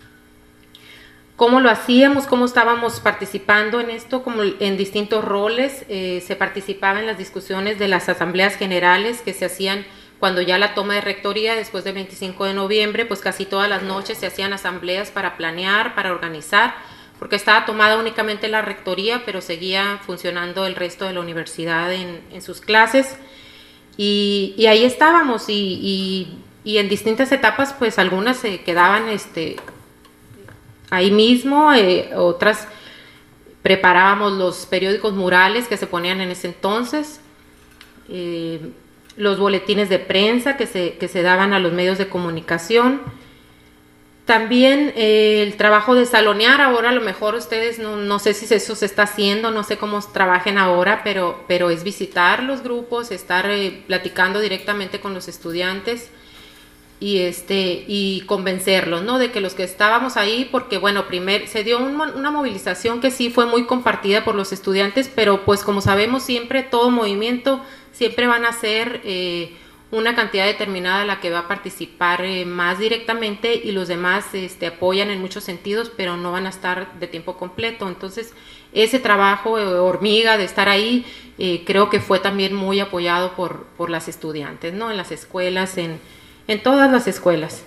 ¿Cómo lo hacíamos? ¿Cómo estábamos participando en esto? Como en distintos roles, eh, se participaba en las discusiones de las asambleas generales que se hacían cuando ya la toma de rectoría, después del veinticinco de noviembre, pues casi todas las noches se hacían asambleas para planear, para organizar, porque estaba tomada únicamente la rectoría, pero seguía funcionando el resto de la universidad en, en sus clases. Y, y ahí estábamos, y, y, y en distintas etapas, pues algunas se quedaban este, ahí mismo, eh, otras preparábamos los periódicos murales que se ponían en ese entonces, eh, los boletines de prensa que se, que se daban a los medios de comunicación. También eh, el trabajo de salonear, ahora a lo mejor ustedes, no, no sé si eso se está haciendo, no sé cómo trabajen ahora, pero, pero es visitar los grupos, estar eh, platicando directamente con los estudiantes y, este, y convencerlos, ¿no? De que los que estábamos ahí, porque bueno, primer, se dio un, una movilización que sí fue muy compartida por los estudiantes, pero pues como sabemos siempre, todo movimiento siempre van a ser eh, una cantidad determinada la que va a participar eh, más directamente, y los demás este, apoyan en muchos sentidos, pero no van a estar de tiempo completo. Entonces, ese trabajo eh, hormiga de estar ahí, eh, creo que fue también muy apoyado por, por las estudiantes, ¿no? En las escuelas, en, en todas las escuelas.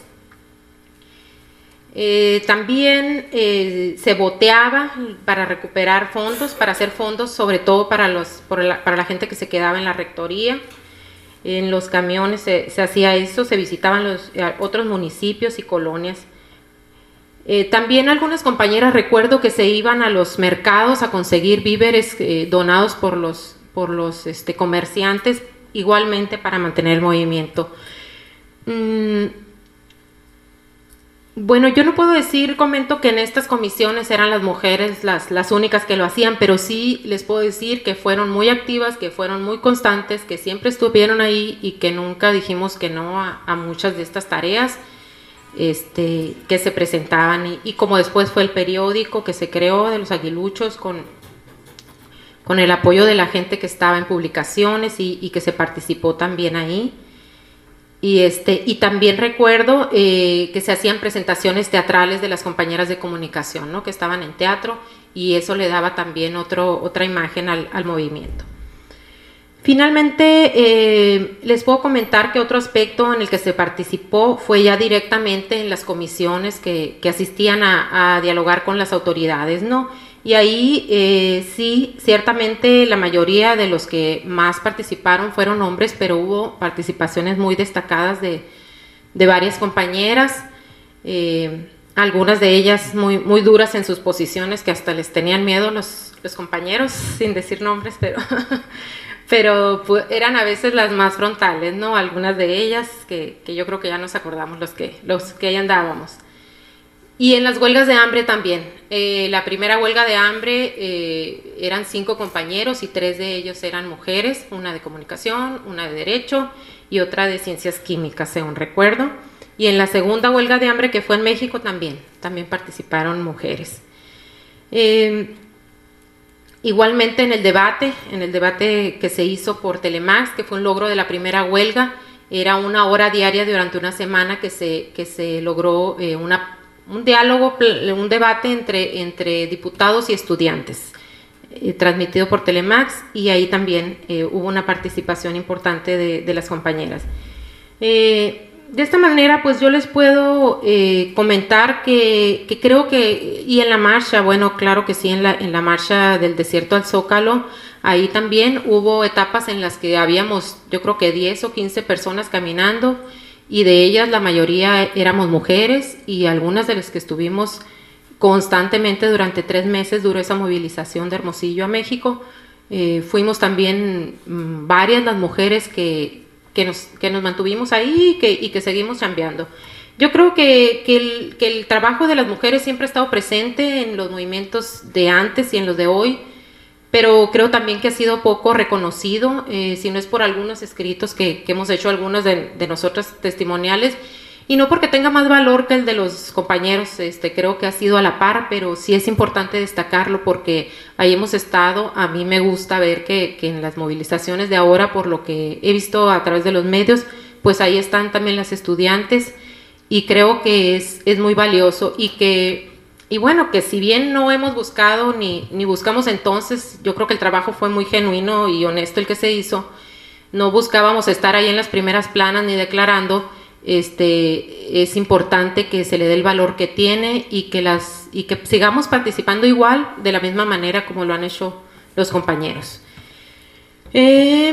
Eh, también eh, se boteaba para recuperar fondos, para hacer fondos, sobre todo para, los, por la, para la gente que se quedaba en la rectoría. En los camiones se, se hacía eso, se visitaban los eh, otros municipios y colonias. Eh, también algunas compañeras recuerdo que se iban a los mercados a conseguir víveres eh, donados por los, por los este, comerciantes, igualmente para mantener el movimiento. Mm, Bueno, yo no puedo decir, comento que en estas comisiones eran las mujeres las, las únicas que lo hacían, pero sí les puedo decir que fueron muy activas, que fueron muy constantes, que siempre estuvieron ahí y que nunca dijimos que no a, a muchas de estas tareas este, que se presentaban. Y, y como después fue el periódico que se creó de los aguiluchos con, con el apoyo de la gente que estaba en publicaciones y, y que se participó también ahí. Y, este, y también recuerdo eh, que se hacían presentaciones teatrales de las compañeras de comunicación, ¿no? Que estaban en teatro, y eso le daba también otro, otra imagen al, al movimiento. Finalmente, eh, les puedo comentar que otro aspecto en el que se participó fue ya directamente en las comisiones que, que asistían a, a dialogar con las autoridades, ¿no? Y ahí eh, sí, ciertamente la mayoría de los que más participaron fueron hombres, pero hubo participaciones muy destacadas de, de varias compañeras, eh, algunas de ellas muy, muy duras en sus posiciones, que hasta les tenían miedo los, los compañeros, sin decir nombres, pero, pero pues, eran a veces las más frontales, ¿no? Algunas de ellas, que, que yo creo que ya nos acordamos los que, los que ahí andábamos. Y en las huelgas de hambre también. Eh, la primera huelga de hambre eh, eran cinco compañeros y tres de ellos eran mujeres, una de comunicación, una de derecho y otra de ciencias químicas, según recuerdo. Y en la segunda huelga de hambre, que fue en México, también, también participaron mujeres. Eh, igualmente en el debate, en el debate que se hizo por Telemax, que fue un logro de la primera huelga, era una hora diaria durante una semana que se, que se logró eh, una un diálogo, un debate entre, entre diputados y estudiantes, eh, transmitido por Telemax, y ahí también eh, hubo una participación importante de, de las compañeras. Eh, de esta manera, pues yo les puedo eh, comentar que, que creo que, y en la marcha, bueno, claro que sí, en la, en la marcha del desierto al Zócalo, ahí también hubo etapas en las que habíamos, yo creo que diez o quince personas caminando, y de ellas la mayoría éramos mujeres, y algunas de las que estuvimos constantemente durante tres meses duró esa movilización de Hermosillo a México. Eh, fuimos también mmm, varias las mujeres que, que, nos, que nos mantuvimos ahí y que, y que seguimos chambeando. Yo creo que, que, el, que el trabajo de las mujeres siempre ha estado presente en los movimientos de antes y en los de hoy, pero creo también que ha sido poco reconocido, eh, si no es por algunos escritos que, que hemos hecho algunos de, de nosotras testimoniales, y no porque tenga más valor que el de los compañeros, este, creo que ha sido a la par, pero sí es importante destacarlo porque ahí hemos estado. A mí me gusta ver que, que en las movilizaciones de ahora, por lo que he visto a través de los medios, pues ahí están también las estudiantes, y creo que es, es muy valioso, y que Y bueno, que si bien no hemos buscado ni, ni buscamos entonces, yo creo que el trabajo fue muy genuino y honesto el que se hizo. No buscábamos estar ahí en las primeras planas ni declarando. Este, es importante que se le dé el valor que tiene y que, las, y que sigamos participando igual, de la misma manera como lo han hecho los compañeros. Eh,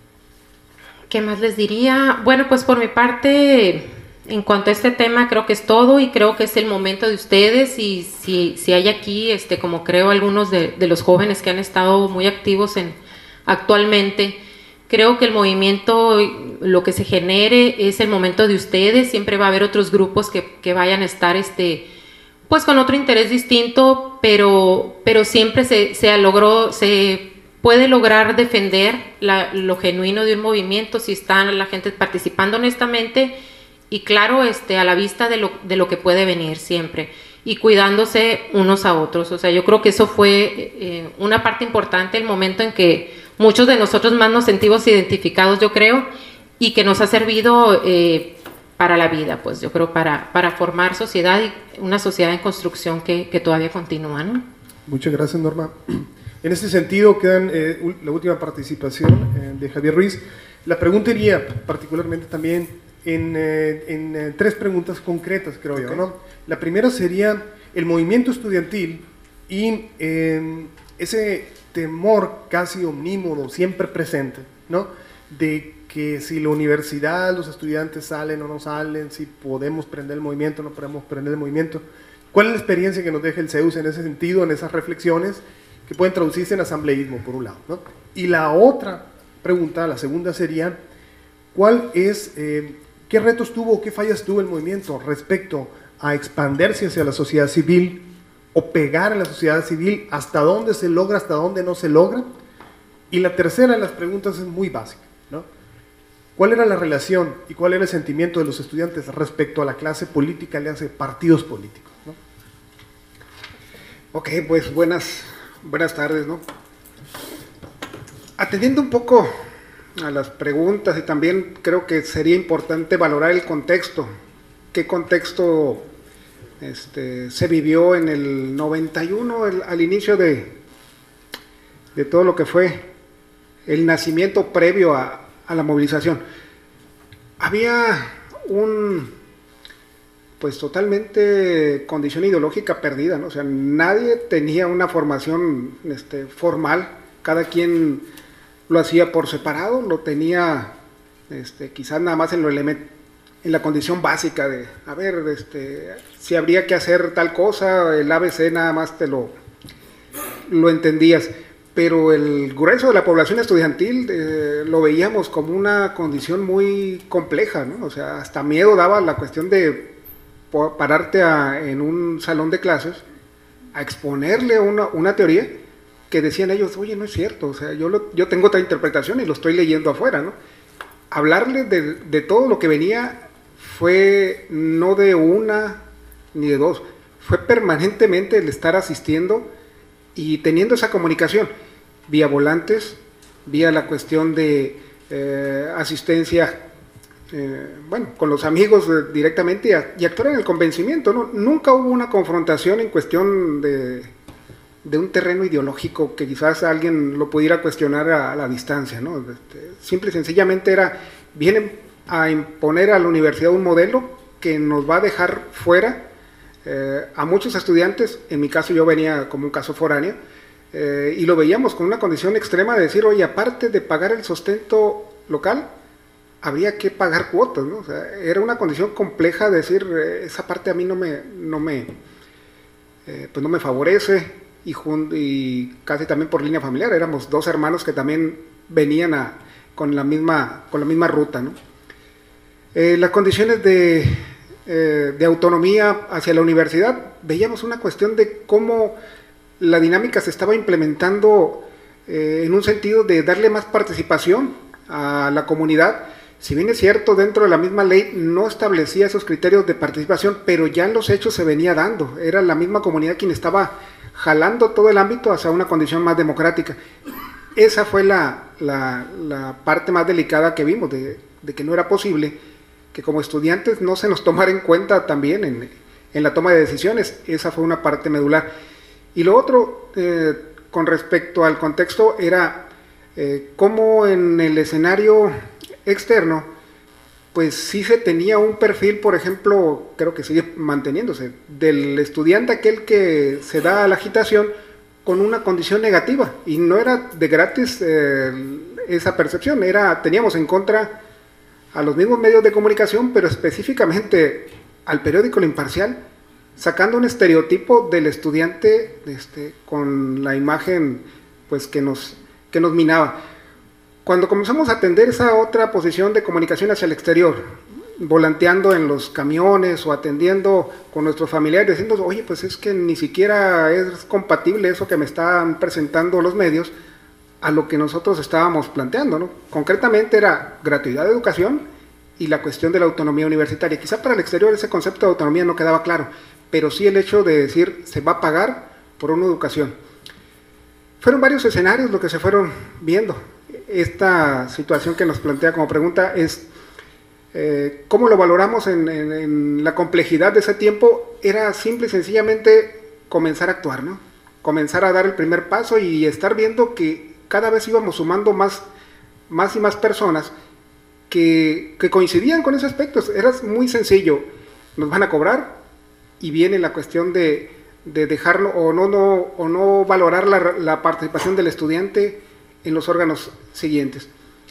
¿Qué más les diría? Bueno, pues por mi parte, en cuanto a este tema, creo que es todo, y creo que es el momento de ustedes, y si, si hay aquí, este, como creo algunos de, de los jóvenes que han estado muy activos en, actualmente, creo que el movimiento, lo que se genere, es el momento de ustedes. Siempre va a haber otros grupos que, que vayan a estar este, pues con otro interés distinto, pero, pero siempre se, se logró, se puede lograr defender la, lo genuino de un movimiento si está la gente participando honestamente, y claro, este, a la vista de lo, de lo que puede venir siempre, y cuidándose unos a otros. O sea, yo creo que eso fue eh, una parte importante, el momento en que muchos de nosotros más nos sentimos identificados, yo creo, y que nos ha servido eh, para la vida, pues yo creo, para, para formar sociedad, y una sociedad en construcción que, que todavía continúa, ¿no? Muchas gracias, Norma. En este sentido, quedan eh, la última participación eh, de Javier Ruiz. La pregunta iría particularmente también en, eh, en eh, tres preguntas concretas, creo okay. yo, ¿no? La primera sería el movimiento estudiantil y eh, ese temor casi omnímodo, siempre presente, ¿no? De que si la universidad, los estudiantes salen o no salen, si podemos prender el movimiento o no podemos prender el movimiento. ¿Cuál es la experiencia que nos deja el CEUS en ese sentido, en esas reflexiones que pueden traducirse en asambleísmo, por un lado, ¿no? Y la otra pregunta, la segunda sería, ¿cuál es, eh, qué retos tuvo, qué fallas tuvo el movimiento respecto a expandirse hacia la sociedad civil o pegar en la sociedad civil? ¿Hasta dónde se logra, hasta dónde no se logra? Y la tercera de las preguntas es muy básica, ¿no? ¿Cuál era la relación y cuál era el sentimiento de los estudiantes respecto a la clase política, le hace partidos políticos, ¿no? Ok, pues buenas, buenas tardes, ¿no? Atendiendo un poco a las preguntas, y también creo que sería importante valorar el contexto. ¿Qué contexto este, se vivió en el noventa y uno, el, al inicio de, de todo lo que fue el nacimiento previo a, a la movilización? Había un, pues totalmente condición ideológica perdida, ¿no? O sea, nadie tenía una formación este, formal, cada quien lo hacía por separado, lo tenía este, quizás nada más en, lo element, en la condición básica de, a ver, este, si habría que hacer tal cosa, el A B C nada más te lo, lo entendías. Pero el grueso de la población estudiantil eh, lo veíamos como una condición muy compleja, ¿no? O sea, hasta miedo daba la cuestión de pararte a, en un salón de clases a exponerle una, una teoría que decían ellos, oye, no es cierto, o sea, yo, lo, yo tengo otra interpretación y lo estoy leyendo afuera, ¿no? Hablarle de, de todo lo que venía fue no de una ni de dos, fue permanentemente el estar asistiendo y teniendo esa comunicación vía volantes, vía la cuestión de eh, asistencia, eh, bueno, con los amigos eh, directamente y, a, y actuar en el convencimiento, ¿no? Nunca hubo una confrontación en cuestión de, de un terreno ideológico que quizás alguien lo pudiera cuestionar a, a la distancia, ¿no? Este, simple y sencillamente era, vienen a imponer a la universidad un modelo que nos va a dejar fuera eh, a muchos estudiantes. En mi caso yo venía como un caso foráneo, eh, y lo veíamos con una condición extrema de decir, oye, aparte de pagar el sustento local, habría que pagar cuotas, ¿no? O sea, era una condición compleja de decir, eh, esa parte a mí no me, no me, eh, pues no me favorece, y, y casi también por línea familiar, éramos dos hermanos que también venían a, con, la misma, con la misma ruta, ¿no? Eh, las condiciones de, eh, de autonomía hacia la universidad, veíamos una cuestión de cómo la dinámica se estaba implementando eh, en un sentido de darle más participación a la comunidad. Si bien es cierto, dentro de la misma ley no establecía esos criterios de participación, pero ya en los hechos se venía dando. Era la misma comunidad quien estaba jalando todo el ámbito hacia una condición más democrática. Esa fue la, la, la parte más delicada que vimos, de, de que no era posible que como estudiantes no se nos tomara en cuenta también en, en la toma de decisiones. Esa fue una parte medular. Y lo otro, eh, con respecto al contexto, era eh, cómo en el escenario externo, pues sí se tenía un perfil, por ejemplo, creo que sigue manteniéndose, del estudiante aquel que se da a la agitación con una condición negativa, y no era de gratis eh, esa percepción, era, teníamos en contra a los mismos medios de comunicación, pero específicamente al periódico El Imparcial, sacando un estereotipo del estudiante este, con la imagen pues que nos, que nos minaba. Cuando comenzamos a atender esa otra posición de comunicación hacia el exterior, volanteando en los camiones o atendiendo con nuestros familiares, diciendo, oye, pues es que ni siquiera es compatible eso que me están presentando los medios a lo que nosotros estábamos planteando, ¿no? Concretamente era gratuidad de educación y la cuestión de la autonomía universitaria. Quizá para el exterior ese concepto de autonomía no quedaba claro, pero sí el hecho de decir, se va a pagar por una educación. Fueron varios escenarios lo que se fueron viendo. Esta situación que nos plantea como pregunta es, eh, ¿cómo lo valoramos en, en, en la complejidad de ese tiempo? Era simple y sencillamente comenzar a actuar, ¿no? Comenzar a dar el primer paso y estar viendo que cada vez íbamos sumando más, más y más personas que, que coincidían con ese aspecto. Era muy sencillo, nos van a cobrar y viene la cuestión de, de dejarlo o no, no, o no valorar la, la participación del estudiante en los órganos siguientes.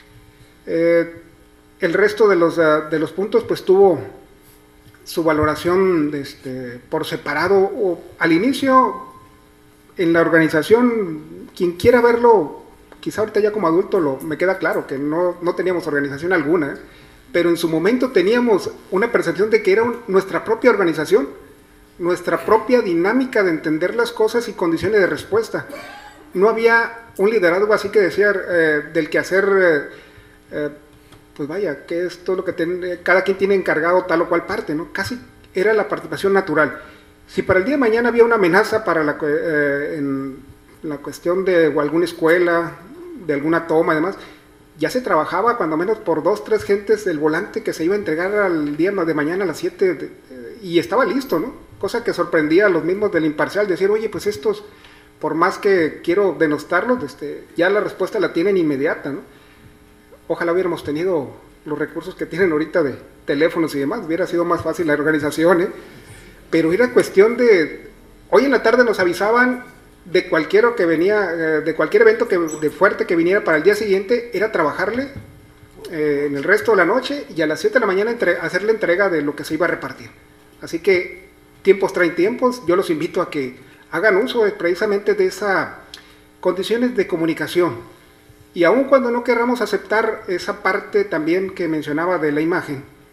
Eh, el resto de los, de los puntos pues tuvo su valoración este, por separado, o al inicio en la organización, quien quiera verlo, quizá ahorita ya como adulto lo, me queda claro que no, no teníamos organización alguna, ¿eh? Pero en su momento teníamos una percepción de que era un, nuestra propia organización, nuestra propia dinámica de entender las cosas y condiciones de respuesta. No había un liderazgo así que decía eh, del quehacer, eh, eh, pues vaya, que es todo lo que ten, cada quien tiene encargado tal o cual parte, ¿no? Casi era la participación natural. Si para el día de mañana había una amenaza para la, eh, en la cuestión de o alguna escuela, de alguna toma y demás, ya se trabajaba cuando menos por dos, tres gentes del volante que se iba a entregar al día de mañana a las siete de, eh, y estaba listo, ¿no? Cosa que sorprendía a los mismos del Imparcial, decir, oye, pues estos, por más que quiero denostarlos, este, ya la respuesta la tienen inmediata, ¿no? Ojalá hubiéramos tenido los recursos que tienen ahorita de teléfonos y demás, hubiera sido más fácil la organización, ¿eh? Pero era cuestión de, hoy en la tarde nos avisaban de cualquier que venía, de cualquier evento que, de fuerte que viniera para el día siguiente, era trabajarle eh, en el resto de la noche y a las siete de la mañana entre, hacerle entrega de lo que se iba a repartir. Así que tiempos traen tiempos, yo los invito a que hagan uso de, precisamente de esas condiciones de comunicación. Y aun cuando no queramos aceptar esa parte también que mencionaba de la imagen,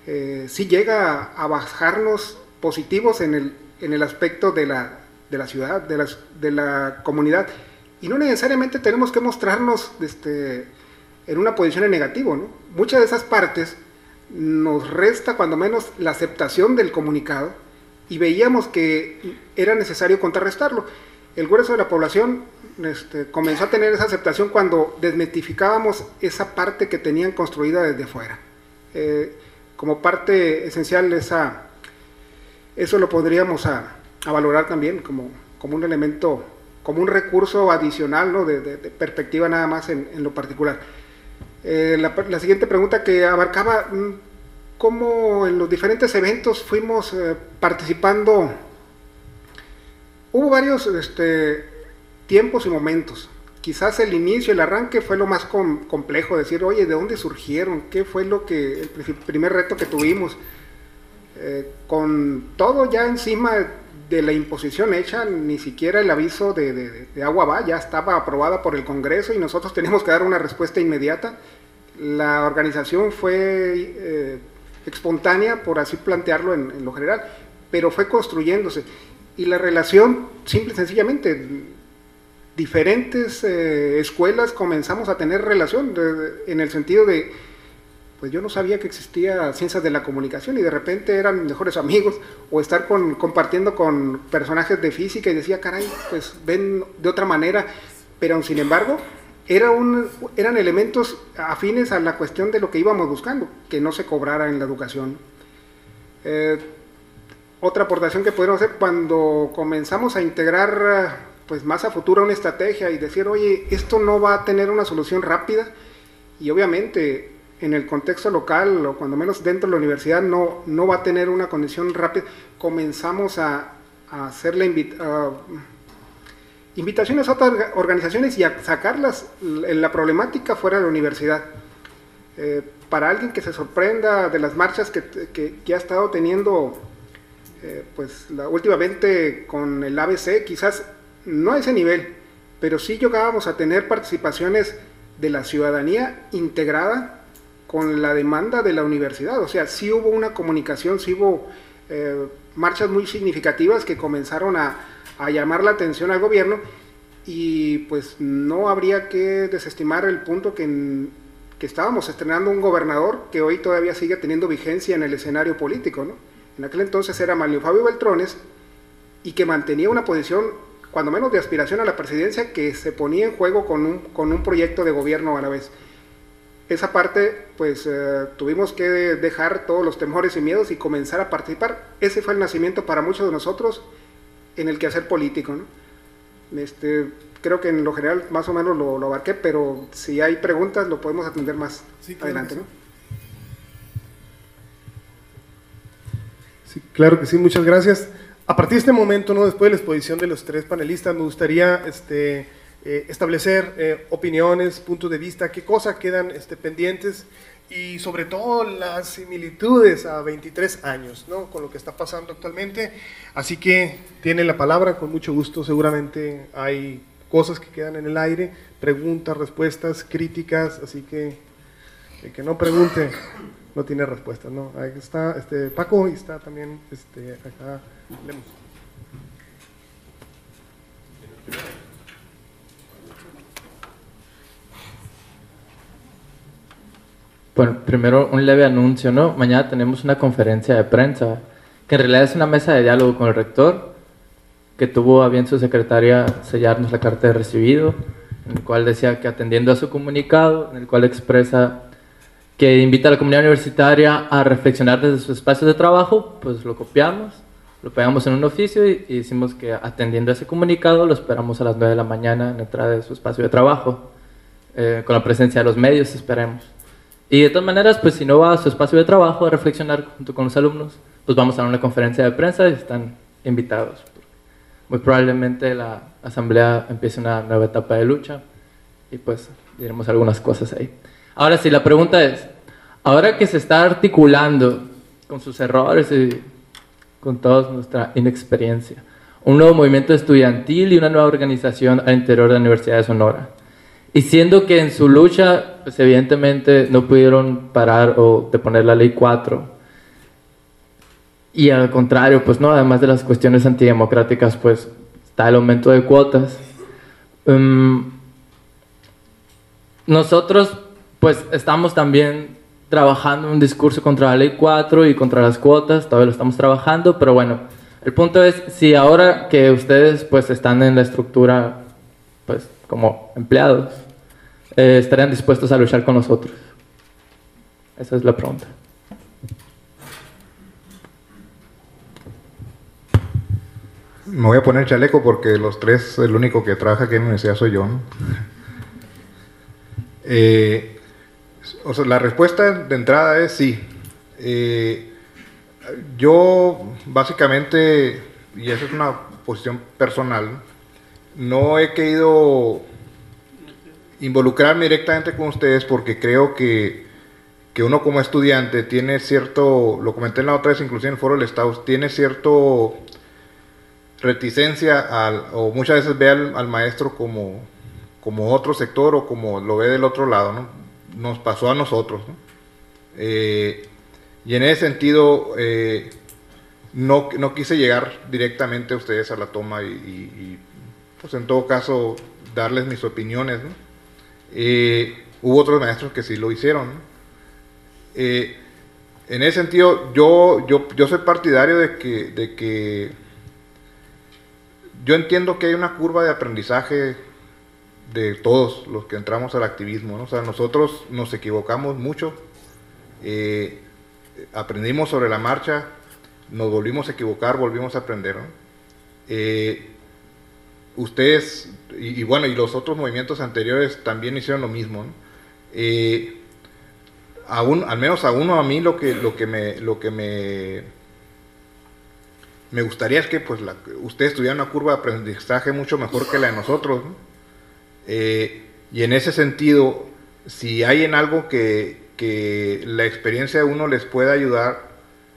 eh, sí llega a, a bajarnos positivos en el, en el aspecto de la, de la ciudad, de, las, de la comunidad, y no necesariamente tenemos que mostrarnos este, en una posición en negativo, ¿no? Muchas de esas partes nos resta cuando menos la aceptación del comunicado, y veíamos que era necesario contrarrestarlo. El grueso de la población este, comenzó a tener esa aceptación cuando desmitificábamos esa parte que tenían construida desde fuera. Eh, como parte esencial, esa, eso lo podríamos a, a valorar también como, como un elemento, como un recurso adicional, ¿no? de, de, de perspectiva nada más en, en lo particular. Eh, la, la siguiente pregunta que abarcaba cómo en los diferentes eventos fuimos eh, participando. Hubo varios este, tiempos y momentos. Quizás el inicio, el arranque fue lo más com complejo, decir, oye, ¿de dónde surgieron? ¿Qué fue lo que, el primer reto que tuvimos? Eh, con todo ya encima de la imposición hecha, ni siquiera el aviso de, de, de agua va, ya estaba aprobada por el Congreso y nosotros teníamos que dar una respuesta inmediata. La organización fue eh, espontánea, por así plantearlo en, en lo general, pero fue construyéndose. Y la relación, simple y sencillamente, diferentes eh, escuelas comenzamos a tener relación de, de, en el sentido de, pues yo no sabía que existía ciencias de la comunicación y de repente eran mejores amigos, o estar con, compartiendo con personajes de física y decía, caray, pues ven de otra manera, pero sin embargo era un, eran elementos afines a la cuestión de lo que íbamos buscando, que no se cobrara en la educación. Eh, Otra aportación que pudieron hacer cuando comenzamos a integrar pues más a futuro una estrategia y decir, oye, esto no va a tener una solución rápida, y obviamente en el contexto local, o cuando menos dentro de la universidad, no, no va a tener una condición rápida, comenzamos a, a hacerle invita uh, invitaciones a otras organizaciones y a sacarlas la problemática fuera de la universidad. Eh, para alguien que se sorprenda de las marchas que, que, que ha estado teniendo Eh, pues la, últimamente con el A B C, quizás no a ese nivel, pero sí llegábamos a tener participaciones de la ciudadanía integrada con la demanda de la universidad. O sea, sí hubo una comunicación, sí hubo eh, marchas muy significativas que comenzaron a, a llamar la atención al gobierno, y pues no habría que desestimar el punto que, en, que estábamos estrenando un gobernador que hoy todavía sigue teniendo vigencia en el escenario político, ¿no? En aquel entonces era Manlio Fabio Beltrones, y que mantenía una posición, cuando menos de aspiración a la presidencia, que se ponía en juego con un, con un proyecto de gobierno a la vez. Esa parte, pues eh, tuvimos que dejar todos los temores y miedos y comenzar a participar. Ese fue el nacimiento para muchos de nosotros en el quehacer político, ¿no? Este, creo que en lo general más o menos lo, lo abarqué, pero si hay preguntas lo podemos atender más sí, claro adelante, ¿no? Sí, claro que sí, muchas gracias. A partir de este momento, ¿no? Después de la exposición de los tres panelistas, me gustaría este, eh, establecer eh, opiniones, puntos de vista, qué cosas quedan este, pendientes, y sobre todo las similitudes a veintitrés años, ¿no? Con lo que está pasando actualmente. Así que tiene la palabra, con mucho gusto. Seguramente hay cosas que quedan en el aire, preguntas, respuestas, críticas, así que el que no pregunte no tiene respuesta, ¿no? Ahí está este, Paco, y está también este, acá Lemos. Bueno, primero un leve anuncio, ¿no? Mañana tenemos una conferencia de prensa, que en realidad es una mesa de diálogo con el rector, que tuvo a bien su secretaria sellarnos la carta de recibido, en el cual decía que atendiendo a su comunicado, en el cual expresa que invita a la comunidad universitaria a reflexionar desde sus espacios de trabajo, pues lo copiamos, lo pegamos en un oficio y, y decimos que atendiendo a ese comunicado lo esperamos a las nueve de la mañana en la entrada de su espacio de trabajo, eh, con la presencia de los medios, esperemos. Y de todas maneras, pues si no va a su espacio de trabajo a reflexionar junto con los alumnos, pues vamos a una conferencia de prensa y están invitados. Muy probablemente la asamblea empiece una nueva etapa de lucha y pues diremos algunas cosas ahí. Ahora sí, la pregunta es, ahora que se está articulando con sus errores y con toda nuestra inexperiencia, un nuevo movimiento estudiantil y una nueva organización al interior de la Universidad de Sonora, y siendo que en su lucha, pues evidentemente no pudieron parar o deponer la ley cuatro, Y al contrario, pues no, además de las cuestiones antidemocráticas, pues está el aumento de cuotas. Um, nosotros, pues estamos también trabajando un discurso contra la ley cuatro y contra las cuotas, todavía lo estamos trabajando, pero bueno, el punto es, si ahora que ustedes pues están en la estructura, pues como empleados, eh, estarían dispuestos a luchar con nosotros. Esa es la pregunta. Me voy a poner chaleco porque los tres, el único que trabaja aquí en la universidad soy yo, ¿no? eh, o sea, la respuesta de entrada es sí. Eh, yo básicamente, y esa es una posición personal, no he querido involucrarme directamente con ustedes porque creo que, que uno como estudiante tiene cierto, lo comenté en la otra vez, inclusive en el Foro del Estado, tiene cierto reticencia al, o muchas veces ve al, al maestro como, como otro sector o como lo ve del otro lado, ¿no? Nos pasó a nosotros, ¿no? Eh, y en ese sentido eh, no, no quise llegar directamente a ustedes a la toma y, y, y pues en todo caso darles mis opiniones, ¿no? Eh, hubo otros maestros que sí lo hicieron, ¿no? Eh, en ese sentido yo, yo, yo soy partidario de que, de que yo entiendo que hay una curva de aprendizaje de todos los que entramos al activismo, ¿no? O sea, nosotros nos equivocamos mucho, eh, aprendimos sobre la marcha, nos volvimos a equivocar, volvimos a aprender, ¿no? Eh, ustedes, y, y bueno, y los otros movimientos anteriores también hicieron lo mismo, ¿no? Eh, a un, al menos a uno, a mí lo que, lo que me... Lo que me Me gustaría es que pues, la, ustedes tuvieran una curva de aprendizaje mucho mejor que la de nosotros, ¿no? Eh, y en ese sentido, si hay en algo que, que la experiencia de uno les pueda ayudar,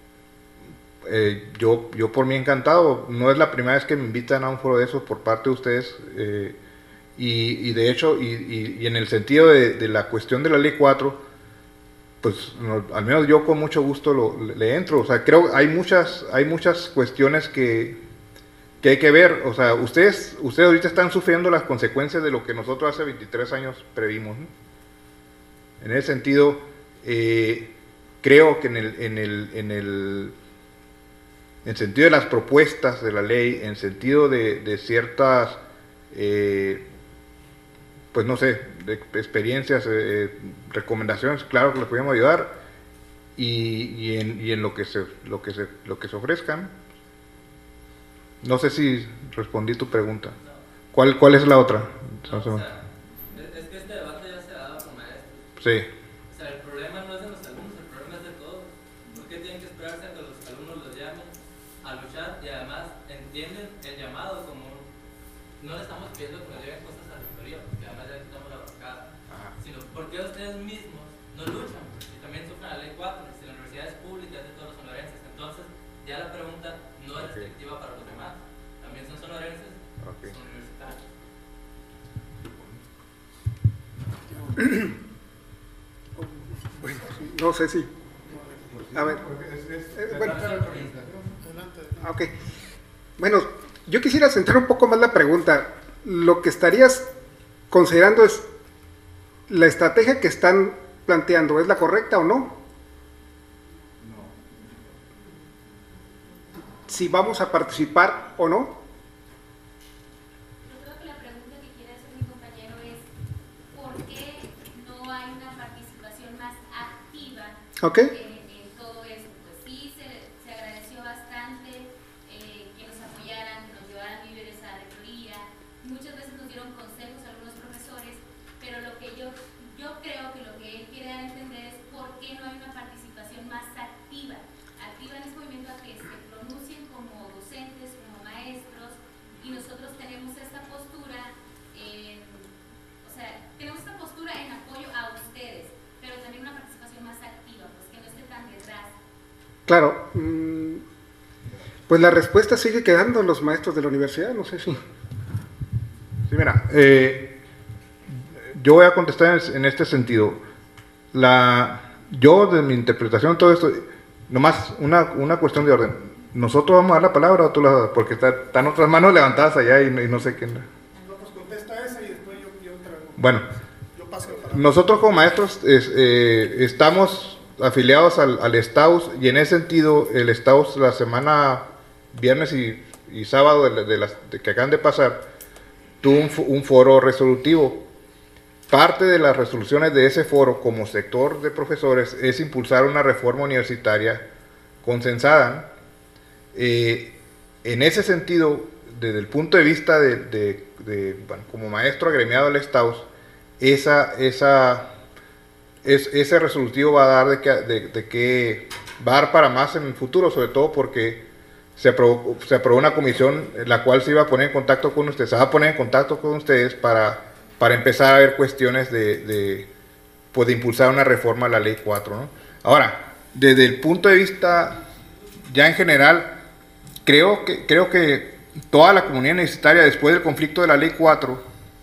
eh, yo, yo por mí encantado. No es la primera vez que me invitan a un foro de esos por parte de ustedes. Eh, y, y de hecho, y, y, y en el sentido de, de la cuestión de la ley cuatro, pues no, al menos yo con mucho gusto lo, le, le entro. O sea, creo hay muchas hay muchas cuestiones que, que hay que ver. O sea, ustedes ustedes ahorita están sufriendo las consecuencias de lo que nosotros hace veintitrés años previmos, ¿no? En ese sentido, eh, creo que en el, en el en el en sentido de las propuestas de la ley, en sentido de, de ciertas eh, pues no sé, de experiencias, eh, recomendaciones, claro que les podemos ayudar, y, y, en, y en lo que se lo que se lo que se ofrezcan. No sé si respondí tu pregunta. ¿Cuál cuál es la otra? No, o sea, es que este debate ya se ha dado con maestros. Sí. O sea, el problema no es de los alumnos, el problema es de todos. ¿Por qué tienen que esperarse a que los alumnos los llamen a luchar y además entienden el llamado como no le estamos pidiendo que nos lleven cosas a la rectoría, porque además ya quitamos la bancada, sino porque ustedes mismos no luchan y también sufren la ley cuatro, si la universidad es pública, es de todos los sonorenses? Entonces ya la pregunta no es restrictiva okay. para los demás, también son sonorenses, okay. son universitarios. Bueno, no sé si a ver bueno, okay. Bueno, yo quisiera centrar un poco más la pregunta. Lo que estarías considerando es, ¿la estrategia que están planteando es la correcta o no? No. Si vamos a participar o no. Yo creo que la pregunta que quiere hacer mi compañero es, ¿por qué no hay una participación más activa? Okay. En, en todo esto? Pues sí, se, se agradeció bastante. Muchas veces nos dieron consejos a algunos profesores, pero lo que yo, yo creo que lo que él quiere dar a entender es por qué no hay una participación más activa, activa en ese movimiento, a que se pronuncien como docentes, como maestros, y nosotros tenemos esta postura, eh, o sea, tenemos esta postura en apoyo a ustedes, pero también una participación más activa, pues que no esté tan detrás. Claro, pues la respuesta sigue quedando en los maestros de la universidad, no sé si... Sí, mira, eh, yo voy a contestar en este sentido. La, yo, de mi interpretación de todo esto, nomás una, una cuestión de orden. ¿Nosotros vamos a dar la palabra o tú la das? Porque está, están otras manos levantadas allá y, y no sé quién. No, pues contesta esa y después yo, yo traigo. Bueno, yo paso la palabra. Nosotros como maestros es, eh, estamos afiliados al, al STAUS y en ese sentido el STAUS la semana viernes y, y sábado de, de las de que acaban de pasar tuvo un, un foro resolutivo. Parte de las resoluciones de ese foro como sector de profesores es impulsar una reforma universitaria consensada. Eh, en ese sentido, desde el punto de vista de, de, de bueno, como maestro agremiado del STAUS, esa, esa, es, ese resolutivo va a dar de que, de, de que va a dar para más en el futuro, sobre todo porque se aprobó, se aprobó una comisión la cual se iba a poner en contacto con ustedes, se va a poner en contacto con ustedes para, para empezar a ver cuestiones de, de, pues de impulsar una reforma a la ley cuatro, ¿no? Ahora, desde el punto de vista ya en general, creo que, creo que toda la comunidad universitaria después del conflicto de la ley cuatro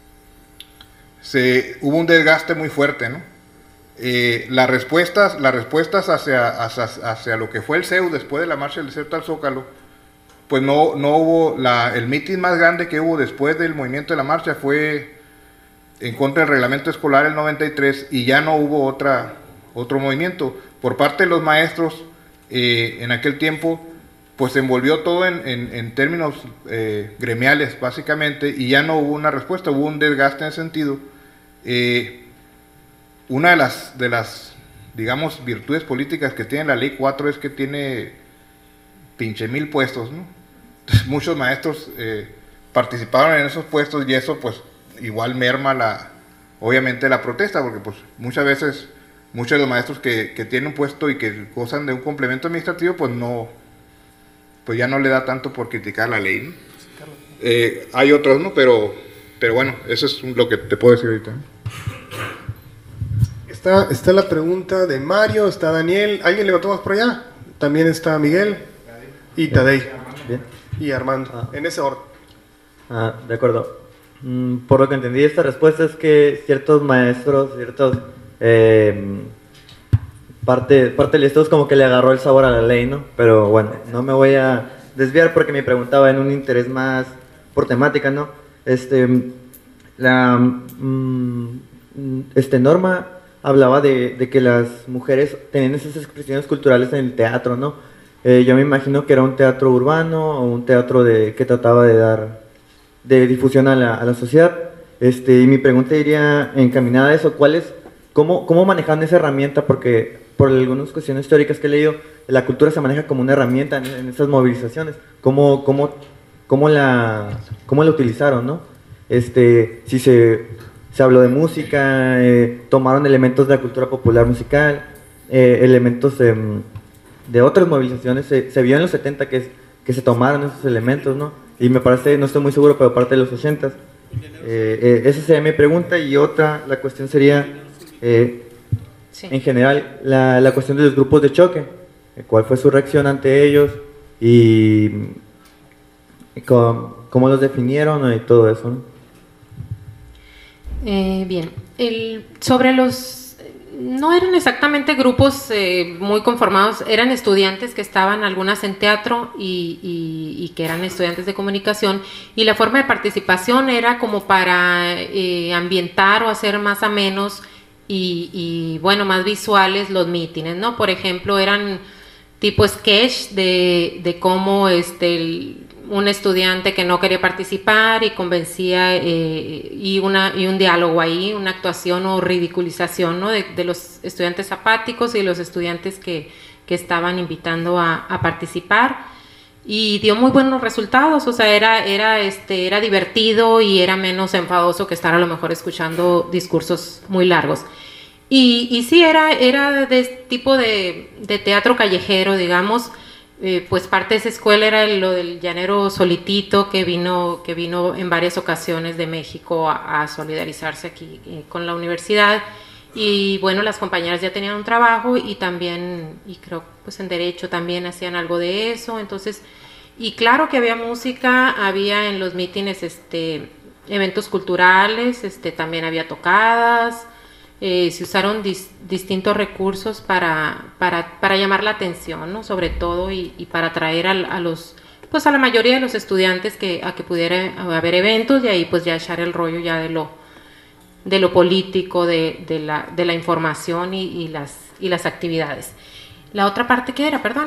se, hubo un desgaste muy fuerte, ¿no? Eh, las respuestas, las respuestas hacia, hacia, hacia lo que fue el C E U después de la marcha del desierto al Zócalo, pues no, no hubo, la, el mitin más grande que hubo después del movimiento de la marcha fue en contra del reglamento escolar el noventa y tres y ya no hubo otra, otro movimiento. Por parte de los maestros, eh, en aquel tiempo, pues se envolvió todo en, en, en términos eh, gremiales básicamente y ya no hubo una respuesta, hubo un desgaste en ese sentido. Eh, una de las, de las, digamos, virtudes políticas que tiene la ley cuatro es que tiene pinche mil puestos, ¿no? Entonces, muchos maestros eh, participaron en esos puestos y eso pues igual merma la, obviamente la protesta, porque pues muchas veces muchos de los maestros que, que tienen un puesto y que gozan de un complemento administrativo pues no, pues ya no le da tanto por criticar la ley, ¿no? Eh, hay otros, ¿no? Pero, pero bueno, eso es lo que te puedo decir ahorita, ¿no? Está, está la pregunta de Mario, está Daniel, ¿alguien levantó más por allá? También está Miguel y Tadei. Bien. Y Armando, Ah. en ese orden. Ah, de acuerdo. Mm, por lo que entendí, esta respuesta es que ciertos maestros, ciertos... Eh, parte, parte del Estado es como que le agarró el sabor a la ley, ¿no? Pero bueno, no me voy a desviar porque me preguntaba en un interés más por temática, ¿no? Este, la mm, este, norma hablaba de, de que las mujeres tenían esas expresiones culturales en el teatro, ¿no? Eh, yo me imagino que era un teatro urbano o un teatro de, que trataba de dar de difusión a la, a la sociedad. Este, y mi pregunta iría encaminada a eso, ¿cuál es, cómo, cómo manejan esa herramienta? Porque por algunas cuestiones históricas que he leído, la cultura se maneja como una herramienta en, en esas movilizaciones. ¿Cómo, cómo, cómo, la, cómo la utilizaron, no? Este, si se, se habló de música, eh, tomaron elementos de la cultura popular musical, eh, elementos de, de otras movilizaciones, se, se vio en los setenta que, que se tomaron esos elementos, ¿no? Y me parece, no estoy muy seguro, pero parte de los ochentas. Eh, eh, esa sería mi pregunta. Y otra, la cuestión sería, eh, sí. en general, la, la cuestión de los grupos de choque. ¿Cuál fue su reacción ante ellos? Y, y cómo, cómo los definieron y todo eso, ¿no? Eh, bien, el, sobre los, no eran exactamente grupos eh, muy conformados, eran estudiantes que estaban algunas en teatro y, y, y que eran estudiantes de comunicación, y la forma de participación era como para eh, ambientar o hacer más amenos y, y bueno, más visuales los mítines, ¿no? Por ejemplo, eran tipo sketch de, de cómo este... el, un estudiante que no quería participar y convencía eh, y, una, y un diálogo ahí, una actuación o ridiculización, ¿no? de, de los estudiantes apáticos y los estudiantes que, que estaban invitando a, a participar, y dio muy buenos resultados. O sea, era, era, este, era divertido y era menos enfadoso que estar a lo mejor escuchando discursos muy largos. Y, y sí, era, era de tipo de, de teatro callejero, digamos. Eh, pues parte de esa escuela era lo del llanero Solitito, que vino, que vino en varias ocasiones de México a, a solidarizarse aquí eh, con la universidad. Y bueno, las compañeras ya tenían un trabajo y también, y creo pues en Derecho también hacían algo de eso. Entonces, y claro que había música, había en los mítines este, eventos culturales, este, también había tocadas. Eh, se usaron dis, distintos recursos para, para, para llamar la atención, ¿no? Sobre todo y, y para atraer a, a los, pues a la mayoría de los estudiantes que, a que pudiera haber eventos y ahí pues ya echar el rollo ya de lo, de lo político, de, de, la, de la información y, y, las, y las actividades. La otra parte, ¿qué era? Perdón.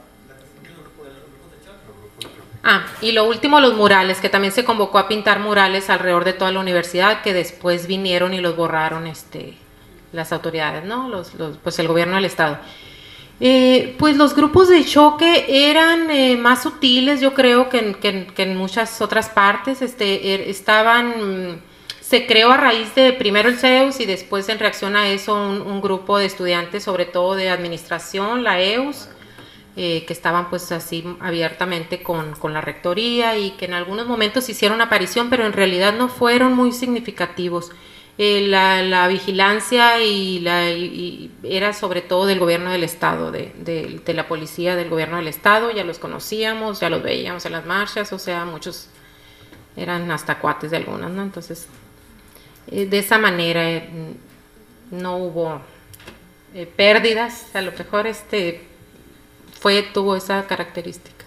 Ah, y lo último, los murales, que también se convocó a pintar murales alrededor de toda la universidad, que después vinieron y los borraron este, las autoridades, ¿no? Los, los, pues el gobierno del estado. Eh, pues los grupos de choque eran eh, más sutiles, yo creo, que en, que en, que en muchas otras partes. Este, er, estaban, se creó a raíz de primero el C E U S y después en reacción a eso un, un grupo de estudiantes, sobre todo de administración, la E U S, Eh, que estaban pues así abiertamente con, con la rectoría y que en algunos momentos hicieron aparición, pero en realidad no fueron muy significativos. Eh, la, la vigilancia y la, y era sobre todo del gobierno del estado, de, de, de la policía del gobierno del estado, ya los conocíamos, ya los veíamos en las marchas, o sea, muchos eran hasta cuates de algunas, ¿no? Entonces, eh, de esa manera eh, no hubo eh, pérdidas, a lo mejor este... Fue, tuvo esa característica.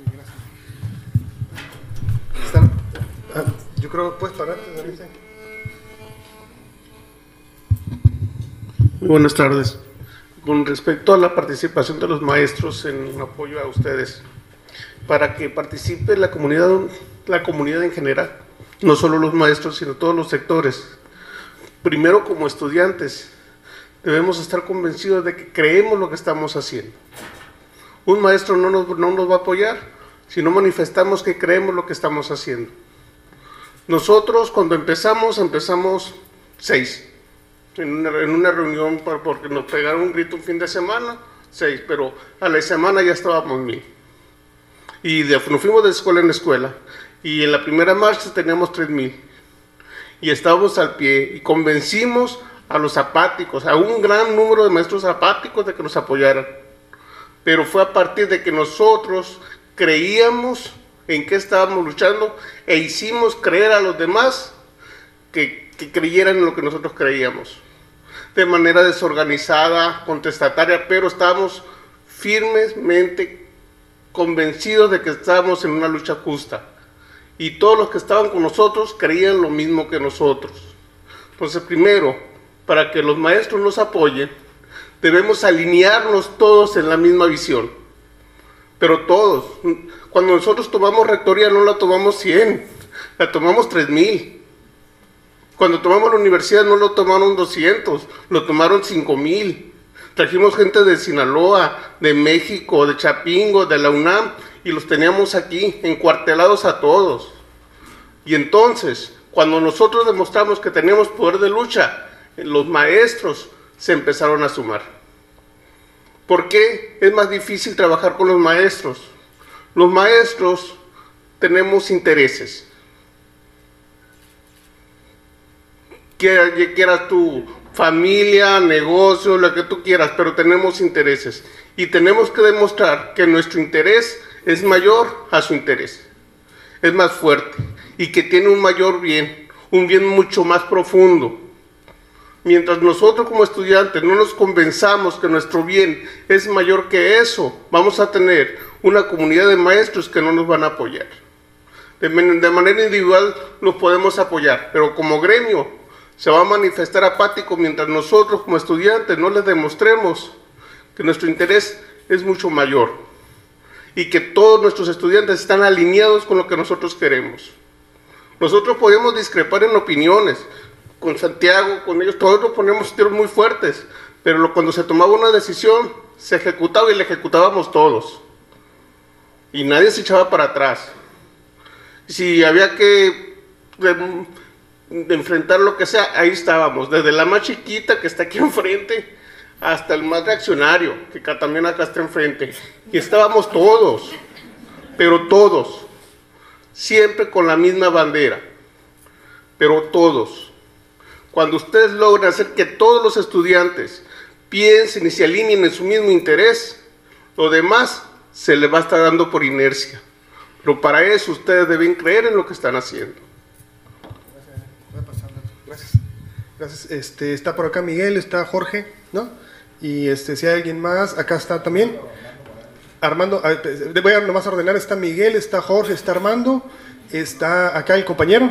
Yo creo que puedes parar. Muy buenas tardes. Con respecto a la participación de los maestros en apoyo a ustedes, para que participe la comunidad, la comunidad en general, no solo los maestros, sino todos los sectores. Primero, como estudiantes, debemos estar convencidos de que creemos lo que estamos haciendo. Un maestro no nos, no nos va a apoyar si no manifestamos que creemos lo que estamos haciendo. Nosotros cuando empezamos, empezamos seis. En una, en una reunión porque nos pegaron un grito un fin de semana, seis, pero a la semana ya estábamos mil. Y de, nos fuimos de escuela en escuela. Y en la primera marcha teníamos tres mil. Y estábamos al pie y convencimos a los apáticos, a un gran número de maestros apáticos de que nos apoyaran. Pero fue a partir de que nosotros creíamos en qué estábamos luchando e hicimos creer a los demás que, que creyeran en lo que nosotros creíamos. De manera desorganizada, contestataria, pero estábamos firmemente convencidos de que estábamos en una lucha justa. Y todos los que estaban con nosotros creían lo mismo que nosotros. Entonces, primero, para que los maestros nos apoyen, debemos alinearnos todos en la misma visión, pero todos. Cuando nosotros tomamos rectoría no la tomamos cien, la tomamos tres mil. Cuando tomamos la universidad no lo tomaron doscientos, lo tomaron cinco mil. Trajimos gente de Sinaloa, de México, de Chapingo, de la UNAM, y los teníamos aquí, encuartelados a todos. Y entonces, cuando nosotros demostramos que teníamos poder de lucha, los maestros se empezaron a sumar. ¿Por qué es más difícil trabajar con los maestros? Los maestros tenemos intereses. Quieras tu familia, negocio, lo que tú quieras, pero tenemos intereses. Y tenemos que demostrar que nuestro interés es mayor a su interés. Es más fuerte y que tiene un mayor bien, un bien mucho más profundo. Mientras nosotros como estudiantes no nos convenzamos que nuestro bien es mayor que eso, vamos a tener una comunidad de maestros que no nos van a apoyar. De, de manera individual los podemos apoyar, pero como gremio se va a manifestar apático mientras nosotros como estudiantes no les demostremos que nuestro interés es mucho mayor y que todos nuestros estudiantes están alineados con lo que nosotros queremos. Nosotros podemos discrepar en opiniones, con Santiago, con ellos, todos nos ponemos tiros muy fuertes, pero lo, cuando se tomaba una decisión, se ejecutaba y la ejecutábamos todos. Y nadie se echaba para atrás. Si había que de, de enfrentar lo que sea, ahí estábamos, desde la más chiquita que está aquí enfrente, hasta el más reaccionario, que también acá está enfrente. Y estábamos todos, pero todos, siempre con la misma bandera, pero todos. Cuando ustedes logran hacer que todos los estudiantes piensen y se alineen en su mismo interés, lo demás se les va a estar dando por inercia. Pero para eso ustedes deben creer en lo que están haciendo. Gracias. Gracias. Este, está por acá Miguel, está Jorge, ¿no? Y este, si hay alguien más, acá está también Armando. Voy a nomás ordenar, está Miguel, está Jorge, está Armando, está acá el compañero,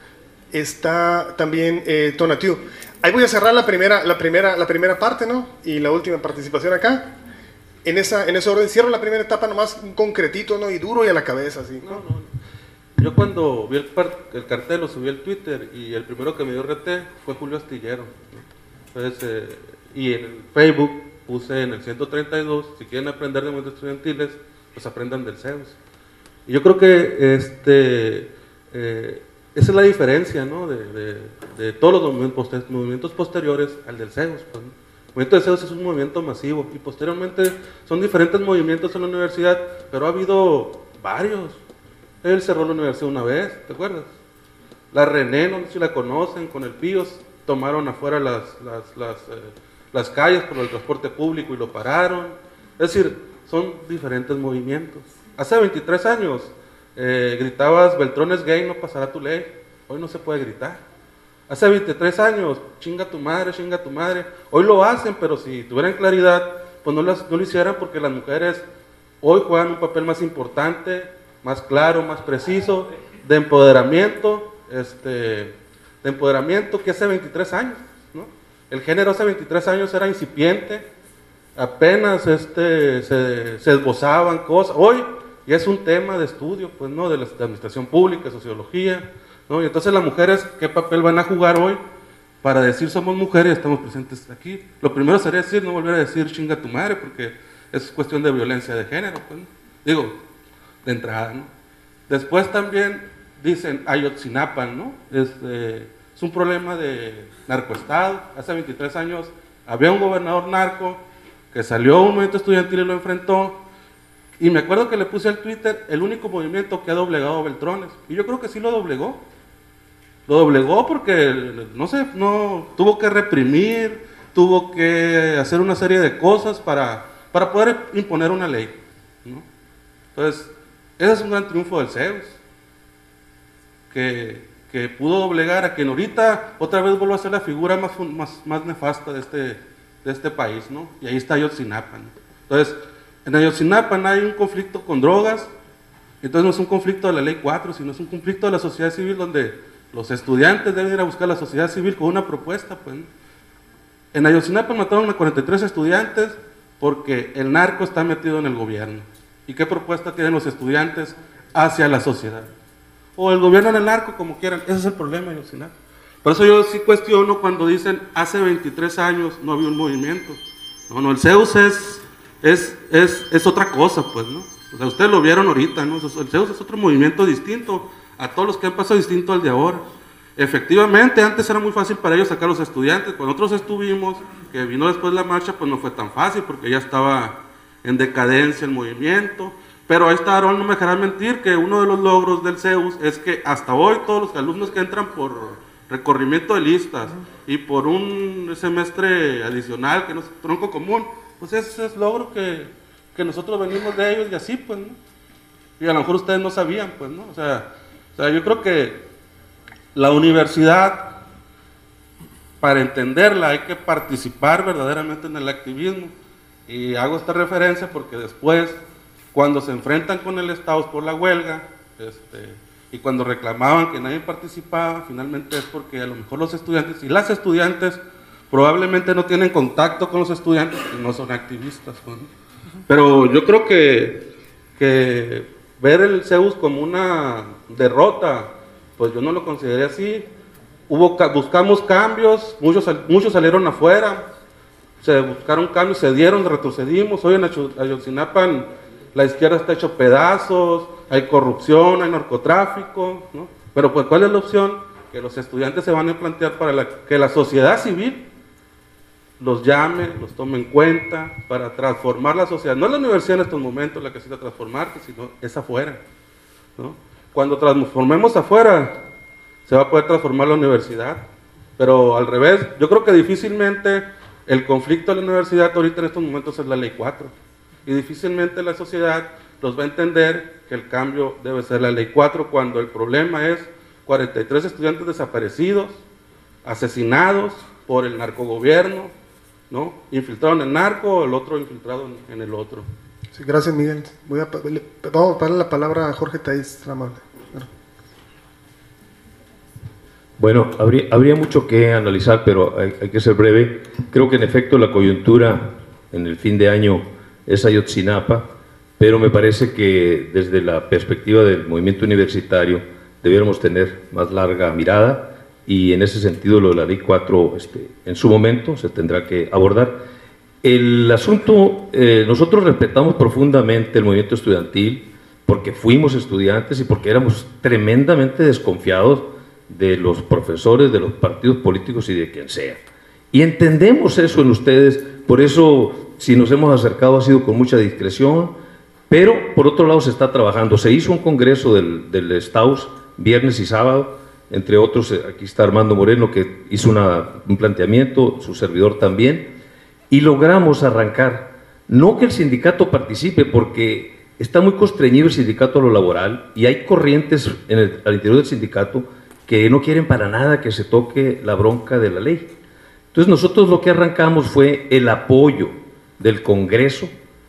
está también eh, Tonatiu. Ahí voy a cerrar la primera, la, primera, la primera parte, ¿no? Y la última participación acá. En, esa, en ese orden, cierro la primera etapa nomás un concretito, ¿no? Y duro y a la cabeza, así. No, no. Yo cuando vi el, el cartel lo subí al Twitter y el primero que me dio R T fue Julio Astillero, ¿no? Entonces, eh, y en el Facebook puse en el ciento treinta y dos, si quieren aprender de movimientos estudiantiles, pues aprendan del CEUS. Y yo creo que este, eh, esa es la diferencia, ¿no? de, de, de todos los movimientos, movimientos posteriores al del CEUS. Pues, ¿no? El movimiento de CEUS es un movimiento masivo y posteriormente son diferentes movimientos en la universidad, pero ha habido varios. Él cerró la universidad una vez, ¿te acuerdas? La René, no sé si la conocen, con el Píos, tomaron afuera las, las, las, eh, las calles por el transporte público y lo pararon. Es decir, son diferentes movimientos. Hace veintitrés años eh, gritabas, Beltrón es gay, no pasará tu ley. Hoy no se puede gritar. Hace veintitrés años, chinga tu madre, chinga tu madre. Hoy lo hacen, pero si tuvieran claridad, pues no, las, no lo hicieran porque las mujeres hoy juegan un papel más importante, más claro, más preciso, de empoderamiento, este, de empoderamiento que hace veintitrés años, ¿no? El género hace veintitrés años era incipiente, apenas este, se, se esbozaban cosas. Hoy ya es un tema de estudio, pues, ¿no? De la de administración pública, sociología, ¿no? Y entonces las mujeres, ¿qué papel van a jugar hoy para decir somos mujeres y estamos presentes aquí? Lo primero sería decir, no volver a decir chinga tu madre, porque es cuestión de violencia de género, pues, ¿no? Digo, de entrada, ¿no? Después también dicen Ayotzinapa, ¿no? Este, es un problema de narcoestado. Hace veintitrés años había un gobernador narco que salió a un movimiento estudiantil y lo enfrentó. Y me acuerdo que le puse al Twitter el único movimiento que ha doblegado a Beltrones. Y yo creo que sí lo doblegó. Lo doblegó porque, no sé, no, tuvo que reprimir, tuvo que hacer una serie de cosas para, para poder imponer una ley, ¿no? Entonces, ese es un gran triunfo del CEUS, que, que pudo doblegar a quien ahorita otra vez vuelve a ser la figura más, más, más nefasta de este, de este país, ¿no? Y ahí está Ayotzinapa, ¿no? Entonces, en Ayotzinapa hay un conflicto con drogas, entonces no es un conflicto de la ley cuatro, sino es un conflicto de la sociedad civil donde los estudiantes deben ir a buscar a la sociedad civil con una propuesta, pues, ¿no? En Ayotzinapa mataron a cuarenta y tres estudiantes porque el narco está metido en el gobierno. ¿Y qué propuesta tienen los estudiantes hacia la sociedad? O el gobierno en el narco, como quieran. Ese es el problema, Ayotzinapa. Por eso yo sí cuestiono cuando dicen hace veintitrés años no había un movimiento. No, no, el CEUS es, es, es, es otra cosa, pues, ¿no? O sea, ustedes lo vieron ahorita, ¿no? El CEUS es otro movimiento distinto a todos los que han pasado, distinto al de ahora. Efectivamente, antes era muy fácil para ellos sacar a los estudiantes. Cuando nosotros estuvimos, que vino después la marcha, pues no fue tan fácil porque ya estaba en decadencia el movimiento. Pero ahí está, Aarón, no me dejará mentir que uno de los logros del CEUS es que hasta hoy todos los alumnos que entran por recorrimiento de listas y por un semestre adicional que no es tronco común, pues ese es logro que, que nosotros venimos de ellos y así, pues, ¿no? Y a lo mejor ustedes no sabían, pues, ¿no? O sea, o sea, yo creo que la universidad, para entenderla, hay que participar verdaderamente en el activismo. Y hago esta referencia porque después, cuando se enfrentan con el Estado por la huelga, este, y cuando reclamaban que nadie participaba, finalmente es porque a lo mejor los estudiantes y las estudiantes probablemente no tienen contacto con los estudiantes y no son activistas, ¿no? Pero yo creo que, que ver el CEUS como una derrota, pues yo no lo consideré así. Hubo, buscamos cambios, muchos, muchos salieron afuera, se buscaron cambios, se dieron, retrocedimos. Hoy en Ayotzinapa la izquierda está hecho pedazos, hay corrupción, hay narcotráfico, ¿no? Pero pues, ¿cuál es la opción? Que los estudiantes se van a plantear para la, que la sociedad civil los llame, los tome en cuenta para transformar la sociedad. No es la universidad en estos momentos la que necesita transformarse, sino es afuera, ¿no? Cuando transformemos afuera, se va a poder transformar la universidad. Pero al revés, yo creo que difícilmente el conflicto de la universidad ahorita en estos momentos es la ley cuatro. Y difícilmente la sociedad los va a entender que el cambio debe ser la ley cuatro cuando el problema es cuarenta y tres estudiantes desaparecidos, asesinados por el narcogobierno, ¿no? Infiltrado en el narco, el otro infiltrado en, en el otro. Sí, gracias, Miguel. Voy a, le, vamos a darle la palabra a Jorge Taiz, amable. Bueno, habría, habría mucho que analizar, pero hay, hay que ser breve. Creo que en efecto la coyuntura en el fin de año es Ayotzinapa, pero me parece que desde la perspectiva del movimiento universitario debiéramos tener más larga mirada y en ese sentido lo de la ley cuatro este, en su momento se tendrá que abordar. El asunto, eh, nosotros respetamos profundamente el movimiento estudiantil porque fuimos estudiantes y porque éramos tremendamente desconfiados de los profesores, de los partidos políticos y de quien sea. Y entendemos eso en ustedes, por eso si nos hemos acercado ha sido con mucha discreción, pero por otro lado se está trabajando. Se hizo un congreso del, del Staus viernes y sábado, entre otros aquí está Armando Moreno que hizo una, un planteamiento, su servidor también, y logramos arrancar, no que el sindicato participe porque está muy constreñido el sindicato a lo laboral y hay corrientes en el, al interior del sindicato que no quieren para nada que se toque la bronca de la ley. Entonces nosotros lo que arrancamos fue el apoyo del Congreso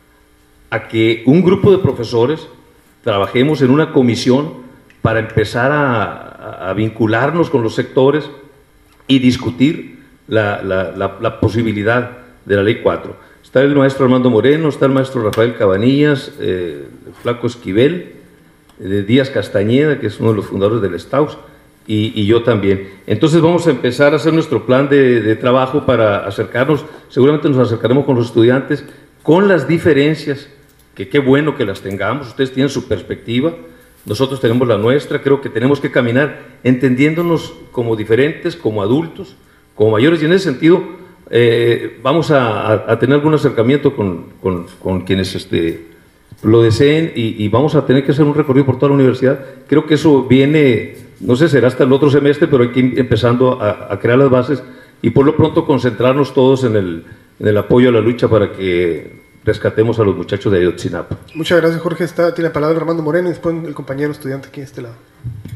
a que un grupo de profesores trabajemos en una comisión para empezar a, a, a vincularnos con los sectores y discutir la, la, la, la posibilidad de la ley cuatro. Está el maestro Armando Moreno, está el maestro Rafael Cabanillas, eh, el Flaco Esquivel, eh, Díaz Castañeda, que es uno de los fundadores del Staus, Y, y yo también. Entonces vamos a empezar a hacer nuestro plan de, de trabajo para acercarnos, seguramente nos acercaremos con los estudiantes, con las diferencias, que qué bueno que las tengamos, ustedes tienen su perspectiva, nosotros tenemos la nuestra, creo que tenemos que caminar entendiéndonos como diferentes, como adultos, como mayores, y en ese sentido eh, vamos a, a, a tener algún acercamiento con, con, con quienes este, lo deseen y, y vamos a tener que hacer un recorrido por toda la universidad. Creo que eso viene, no sé, será hasta el otro semestre, pero hay que ir empezando a, a crear las bases y por lo pronto concentrarnos todos en el, en el apoyo a la lucha para que rescatemos a los muchachos de Ayotzinapa. Muchas gracias, Jorge. Está, tiene la palabra Armando Moreno y después el compañero estudiante aquí de este lado.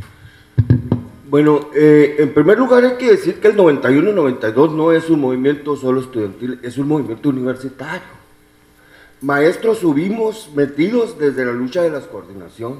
Bueno, eh, en primer lugar hay que decir que el noventa y uno noventa y dos no es un movimiento solo estudiantil, es un movimiento universitario. Maestros subimos metidos desde la lucha de las coordinaciones.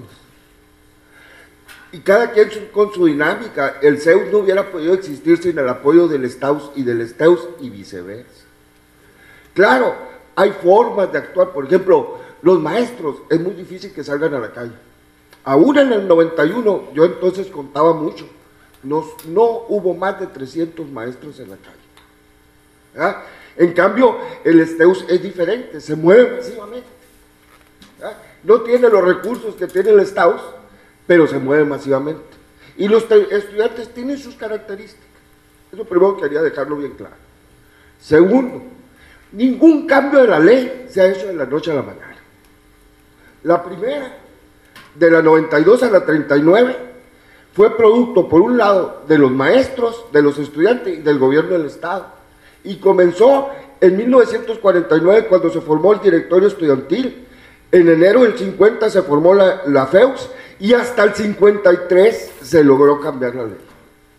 Y cada quien con su dinámica. El C E U S no hubiera podido existir sin el apoyo del Staus y del Staus y viceversa. Claro, hay formas de actuar. Por ejemplo, los maestros, es muy difícil que salgan a la calle. Aún en el noventa y uno, yo entonces contaba mucho, no, no hubo más de trescientos maestros en la calle. ¿Verdad? En cambio, el Staus es diferente, se mueve masivamente. ¿Verdad? No tiene los recursos que tiene el Staus, pero se mueve masivamente. Y los estudiantes tienen sus características. Eso primero quería dejarlo bien claro. Segundo, ningún cambio de la ley se ha hecho de la noche a la mañana. La primera, de la noventa y dos a la treinta y nueve, fue producto, por un lado, de los maestros, de los estudiantes y del gobierno del Estado. Y comenzó en mil novecientos cuarenta y nueve, cuando se formó el directorio estudiantil. En enero del cincuenta se formó la, la F E U S, y hasta el cincuenta y tres se logró cambiar la ley.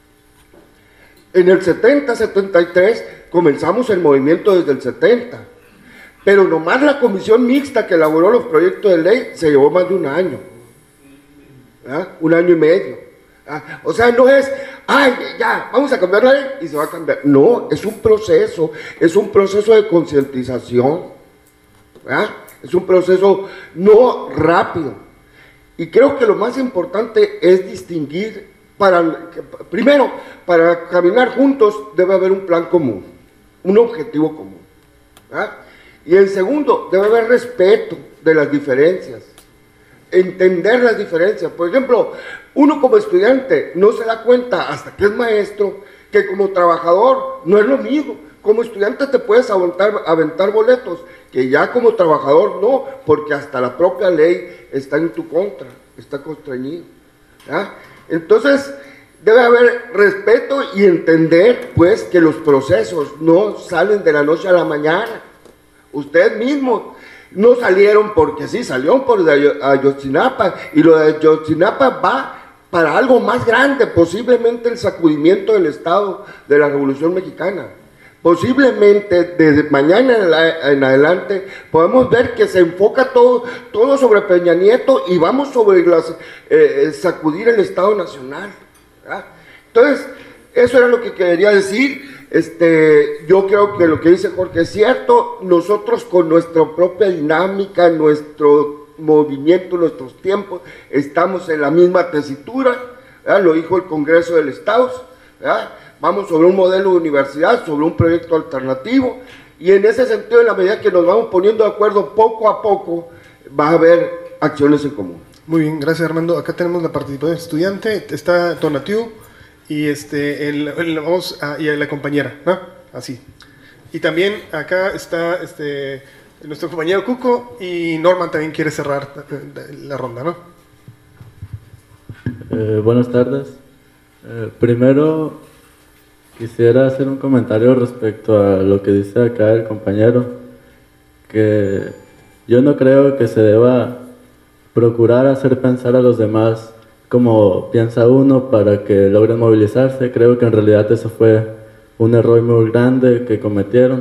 En el setenta setenta y tres comenzamos el movimiento desde el setenta, pero nomás la comisión mixta que elaboró los proyectos de ley se llevó más de un año, ¿verdad? Un año y medio. ¿Verdad? O sea, no es, ay, ya, vamos a cambiar la ley y se va a cambiar. No, es un proceso, es un proceso de concientización, ¿verdad? Es un proceso no rápido. Y creo que lo más importante es distinguir, para, primero, para caminar juntos debe haber un plan común, un objetivo común, ¿verdad? Y en segundo, debe haber respeto de las diferencias, entender las diferencias. Por ejemplo, uno como estudiante no se da cuenta hasta que es maestro que como trabajador no es lo mismo. Como estudiante te puedes aventar, aventar boletos, que ya como trabajador no, porque hasta la propia ley está en tu contra, está constreñido. ¿Ya? Entonces, debe haber respeto y entender, pues, que los procesos no salen de la noche a la mañana. Ustedes mismos no salieron porque sí, salieron por Ayotzinapa, y lo de Ayotzinapa va para algo más grande, posiblemente el sacudimiento del Estado de la Revolución Mexicana. Posiblemente desde mañana en adelante podemos ver que se enfoca todo, todo sobre Peña Nieto y vamos sobre las, eh, sacudir el Estado Nacional, ¿verdad? Entonces, eso era lo que quería decir. Este, yo creo que lo que dice Jorge es cierto. Nosotros con nuestra propia dinámica, nuestro movimiento, nuestros tiempos, estamos en la misma tesitura, ¿verdad? Lo dijo el Congreso del Estado, ¿verdad? Vamos sobre un modelo de universidad, sobre un proyecto alternativo, y en ese sentido, en la medida que nos vamos poniendo de acuerdo poco a poco, va a haber acciones en común. Muy bien, gracias Armando. Acá tenemos la participación del estudiante, está Tonatiu y, este, el, el, vamos a, y la compañera, ¿no? Así. Y también acá está este, nuestro compañero Cuco, y Norman también quiere cerrar la, la ronda, ¿no? Eh, buenas tardes. Eh, primero, quisiera hacer un comentario respecto a lo que dice acá el compañero, que yo no creo que se deba procurar hacer pensar a los demás como piensa uno para que logren movilizarse. Creo que en realidad eso fue un error muy grande que cometieron.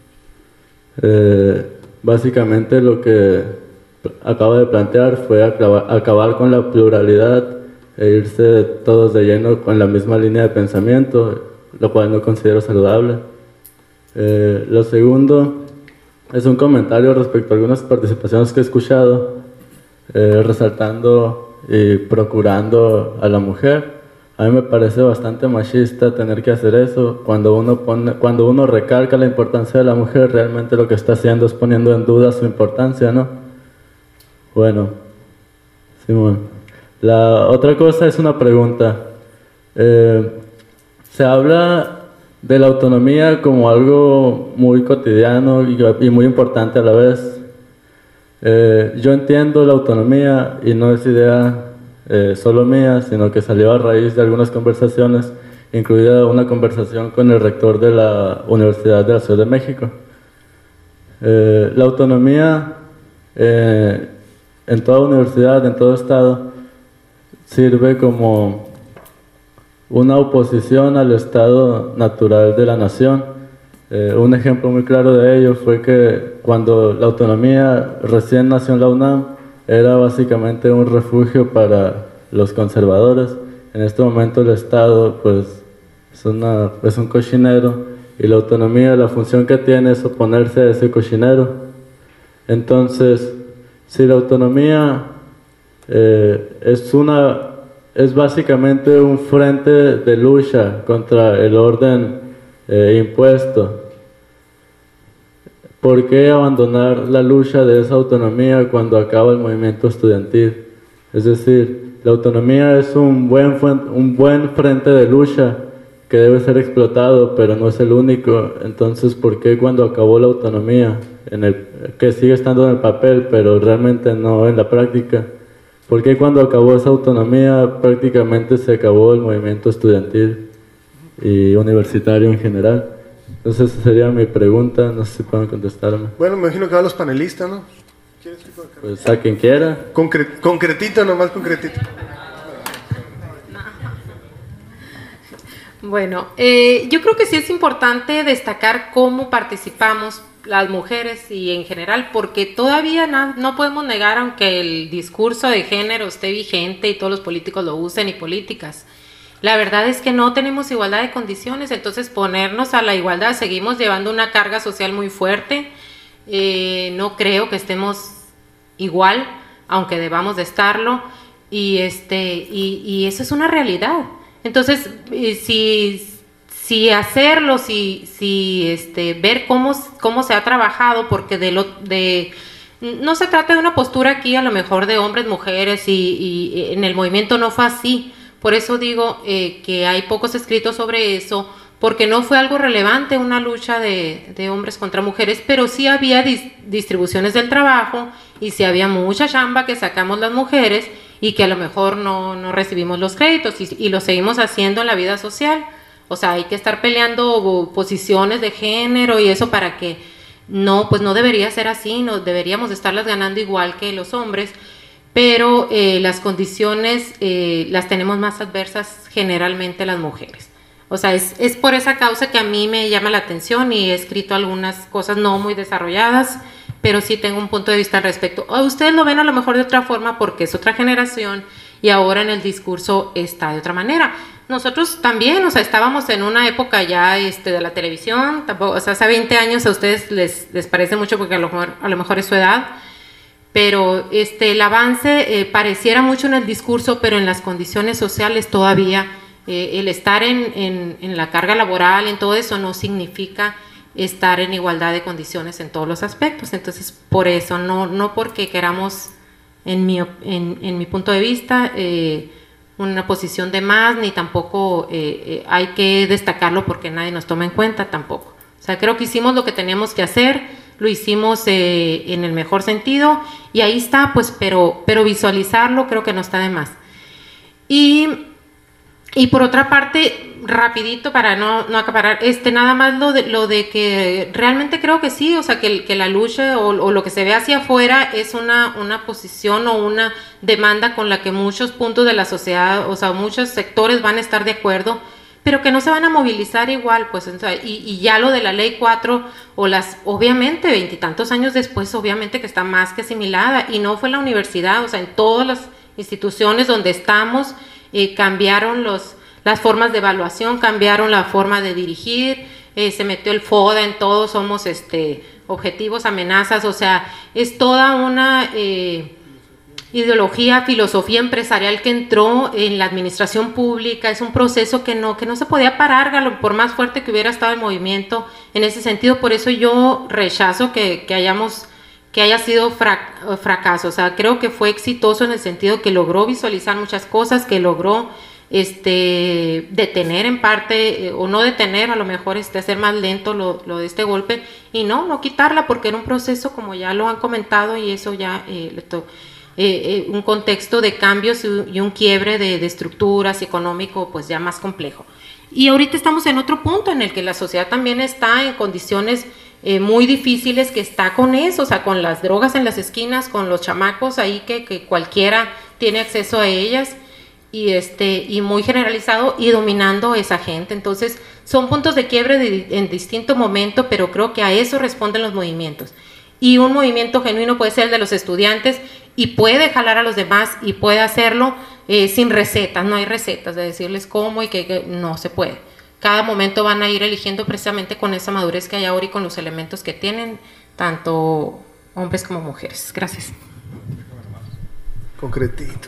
Eh, básicamente lo que acabo de plantear fue acabar, acabar con la pluralidad e irse todos de lleno con la misma línea de pensamiento, lo cual no considero saludable. Eh, lo segundo es un comentario respecto a algunas participaciones que he escuchado, eh, resaltando y procurando a la mujer. A mí me parece bastante machista tener que hacer eso. Cuando uno, pone, cuando uno recalca la importancia de la mujer, realmente lo que está haciendo es poniendo en duda su importancia, ¿no? Bueno, Simón. La otra cosa es una pregunta. Eh, Se habla de la autonomía como algo muy cotidiano y, y muy importante a la vez. Eh, yo entiendo la autonomía y no es idea eh, solo mía, sino que salió a raíz de algunas conversaciones, incluida una conversación con el rector de la Universidad de la Ciudad de México. Eh, la autonomía eh, en toda universidad, en todo estado, sirve como una oposición al estado natural de la nación. Eh, un ejemplo muy claro de ello fue que cuando la autonomía recién nació en la UNAM, era básicamente un refugio para los conservadores. En este momento el Estado pues, es, una, es un cochinero, y la autonomía, la función que tiene es oponerse a ese cochinero. Entonces, si la autonomía eh, es una... es básicamente un frente de lucha contra el orden eh, impuesto. ¿Por qué abandonar la lucha de esa autonomía cuando acaba el movimiento estudiantil? Es decir, la autonomía es un buen, un buen frente de lucha que debe ser explotado, pero no es el único. Entonces, ¿por qué cuando acabó la autonomía, en el, que sigue estando en el papel, pero realmente no en la práctica, ¿por qué cuando acabó esa autonomía prácticamente se acabó el movimiento estudiantil y universitario en general? Entonces esa sería mi pregunta, no sé si pueden contestarme. Bueno, me imagino que van los panelistas, ¿no? Pues a quien quiera. Concre concretito, nomás concretito. Bueno, eh, yo creo que sí es importante destacar cómo participamos las mujeres y en general, porque todavía no, no podemos negar, aunque el discurso de género esté vigente y todos los políticos lo usen y políticas, la verdad es que no tenemos igualdad de condiciones. Entonces ponernos a la igualdad, seguimos llevando una carga social muy fuerte. Eh, no creo que estemos igual, aunque debamos de estarlo, y, este, y, y eso es una realidad. Entonces, si... si hacerlo, si, si este, ver cómo, cómo se ha trabajado, porque de lo, de, no se trata de una postura aquí a lo mejor de hombres, mujeres, y, y en el movimiento no fue así. Por eso digo eh, que hay pocos escritos sobre eso, porque no fue algo relevante una lucha de, de hombres contra mujeres, pero sí había dis, distribuciones del trabajo, y sí había mucha chamba que sacamos las mujeres, y que a lo mejor no, no recibimos los créditos, y, y lo seguimos haciendo en la vida social. O sea, hay que estar peleando posiciones de género y eso para que no, pues no debería ser así, no deberíamos estarlas ganando igual que los hombres, pero eh, las condiciones eh, las tenemos más adversas generalmente las mujeres. O sea, es, es por esa causa que a mí me llama la atención y he escrito algunas cosas no muy desarrolladas, pero sí tengo un punto de vista al respecto. O ustedes lo ven a lo mejor de otra forma porque es otra generación y ahora en el discurso está de otra manera. Nosotros también, o sea, estábamos en una época ya este, de la televisión, tampoco, o sea, hace veinte años a ustedes les, les parece mucho porque a lo mejor, a lo mejor es su edad, pero este, el avance eh, pareciera mucho en el discurso, pero en las condiciones sociales todavía eh, el estar en, en, en la carga laboral, en todo eso, no significa estar en igualdad de condiciones en todos los aspectos. Entonces, por eso, no, no porque queramos, en mi, en, en mi punto de vista, eh, una posición de más, ni tampoco eh, eh, hay que destacarlo porque nadie nos toma en cuenta tampoco. O sea, creo que hicimos lo que teníamos que hacer, lo hicimos eh, en el mejor sentido y ahí está, pues, pero, pero visualizarlo creo que no está de más. Y, y por otra parte, rapidito para no, no acaparar, este, nada más lo de, lo de que realmente creo que sí, o sea, que, que la lucha o, o lo que se ve hacia afuera es una, una posición o una demanda con la que muchos puntos de la sociedad, o sea, muchos sectores van a estar de acuerdo, pero que no se van a movilizar igual, pues, o sea, y, y ya lo de la ley cuatro, o las, obviamente, veintitantos años después, obviamente que está más que asimilada, y no fue la universidad, o sea, en todas las instituciones donde estamos, eh, cambiaron los, las formas de evaluación, cambiaron la forma de dirigir, eh, se metió el FODA en todo, somos, este, objetivos, amenazas, o sea, es toda una... Eh, ideología, filosofía empresarial que entró en la administración pública, es un proceso que no, que no se podía parar, por más fuerte que hubiera estado el movimiento en ese sentido. Por eso yo rechazo que, que hayamos, que haya sido frac, fracaso. O sea, creo que fue exitoso en el sentido que logró visualizar muchas cosas, que logró este, detener en parte, eh, o no detener, a lo mejor este, hacer más lento lo, lo de este golpe, y no, no quitarla, porque era un proceso, como ya lo han comentado, y eso ya eh, le to Eh, eh, un contexto de cambios y un quiebre de, de estructuras económico pues ya más complejo. Y ahorita estamos en otro punto en el que la sociedad también está en condiciones eh, muy difíciles, que está con eso, o sea, con las drogas en las esquinas, con los chamacos ahí que, que cualquiera tiene acceso a ellas, y, este, y muy generalizado y dominando esa gente. Entonces son puntos de quiebre de, en distinto momento, pero creo que a eso responden los movimientos. Y un movimiento genuino puede ser el de los estudiantes y puede jalar a los demás y puede hacerlo eh, sin recetas, no hay recetas de decirles cómo y que, que no se puede. Cada momento van a ir eligiendo precisamente con esa madurez que hay ahora y con los elementos que tienen, tanto hombres como mujeres. Gracias. Concretito.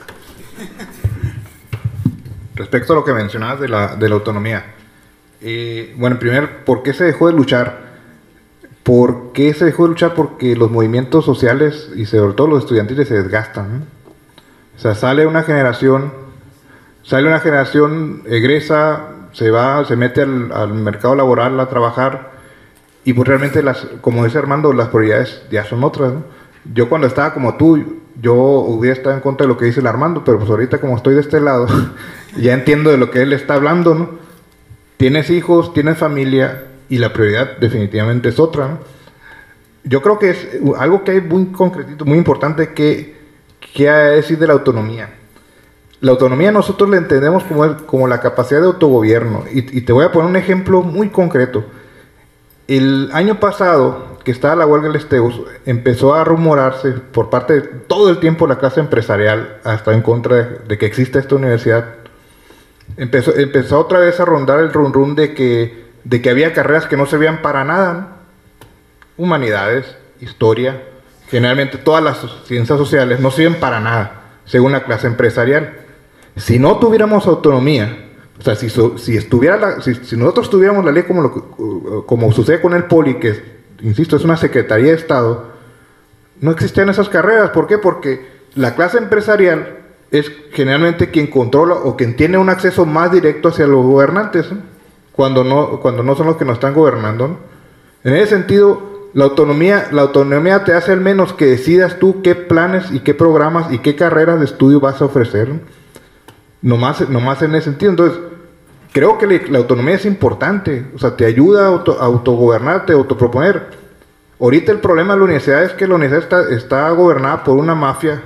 Respecto a lo que mencionabas de la, de la autonomía, eh, bueno, primero, ¿por qué se dejó de luchar? ¿Por qué se dejó de luchar? Porque los movimientos sociales y sobre todo los estudiantiles se desgastan, ¿no? O sea, sale una generación, sale una generación, egresa, se va, se mete al, al mercado laboral a trabajar y pues realmente, las, como dice Armando, las prioridades ya son otras, ¿no? Yo cuando estaba como tú, yo hubiera estado en contra de lo que dice el Armando, pero pues ahorita como estoy de este lado, ya entiendo de lo que él está hablando, ¿no? Tienes hijos, tienes familia, y la prioridad definitivamente es otra, ¿no? Yo creo que es algo que hay muy concretito, muy importante, que, que decir de la autonomía. La autonomía nosotros la entendemos como, como la capacidad de autogobierno, y, y te voy a poner un ejemplo muy concreto. El año pasado, que estaba la huelga del Esteus, empezó a rumorarse por parte de todo el tiempo la clase empresarial, hasta en contra de, de que exista esta universidad. Empezó, empezó otra vez a rondar el rum rum de que de que había carreras que no servían para nada, ¿no? Humanidades, historia, generalmente todas las ciencias sociales no sirven para nada, según la clase empresarial. Si no tuviéramos autonomía, o sea, si, si, estuviera la, si, si nosotros tuviéramos la ley como, lo, como sucede con el Poli, que, insisto, es una Secretaría de Estado, no existían esas carreras. ¿Por qué? Porque la clase empresarial es generalmente quien controla o quien tiene un acceso más directo hacia los gobernantes, ¿no? Cuando no, cuando no son los que nos están gobernando, ¿no? En ese sentido, la autonomía, la autonomía te hace al menos que decidas tú qué planes y qué programas y qué carreras de estudio vas a ofrecer, ¿no? Nomás, nomás en ese sentido. Entonces, creo que la autonomía es importante, o sea, te ayuda a, auto, a autogobernarte, a autoproponer. Ahorita el problema de la universidad es que la universidad está, está gobernada por una mafia que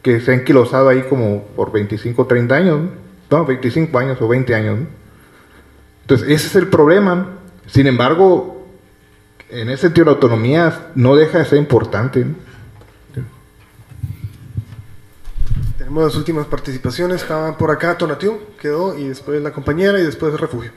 que se ha enquilosado ahí como por veinticinco, treinta años, ¿no? No, veinticinco años o veinte años, ¿no? Entonces, ese es el problema. Sin embargo, en ese sentido la autonomía no deja de ser importante, ¿no? Tenemos las últimas participaciones. Estaba por acá Tonatiuh, quedó, y después la compañera, y después Refugio.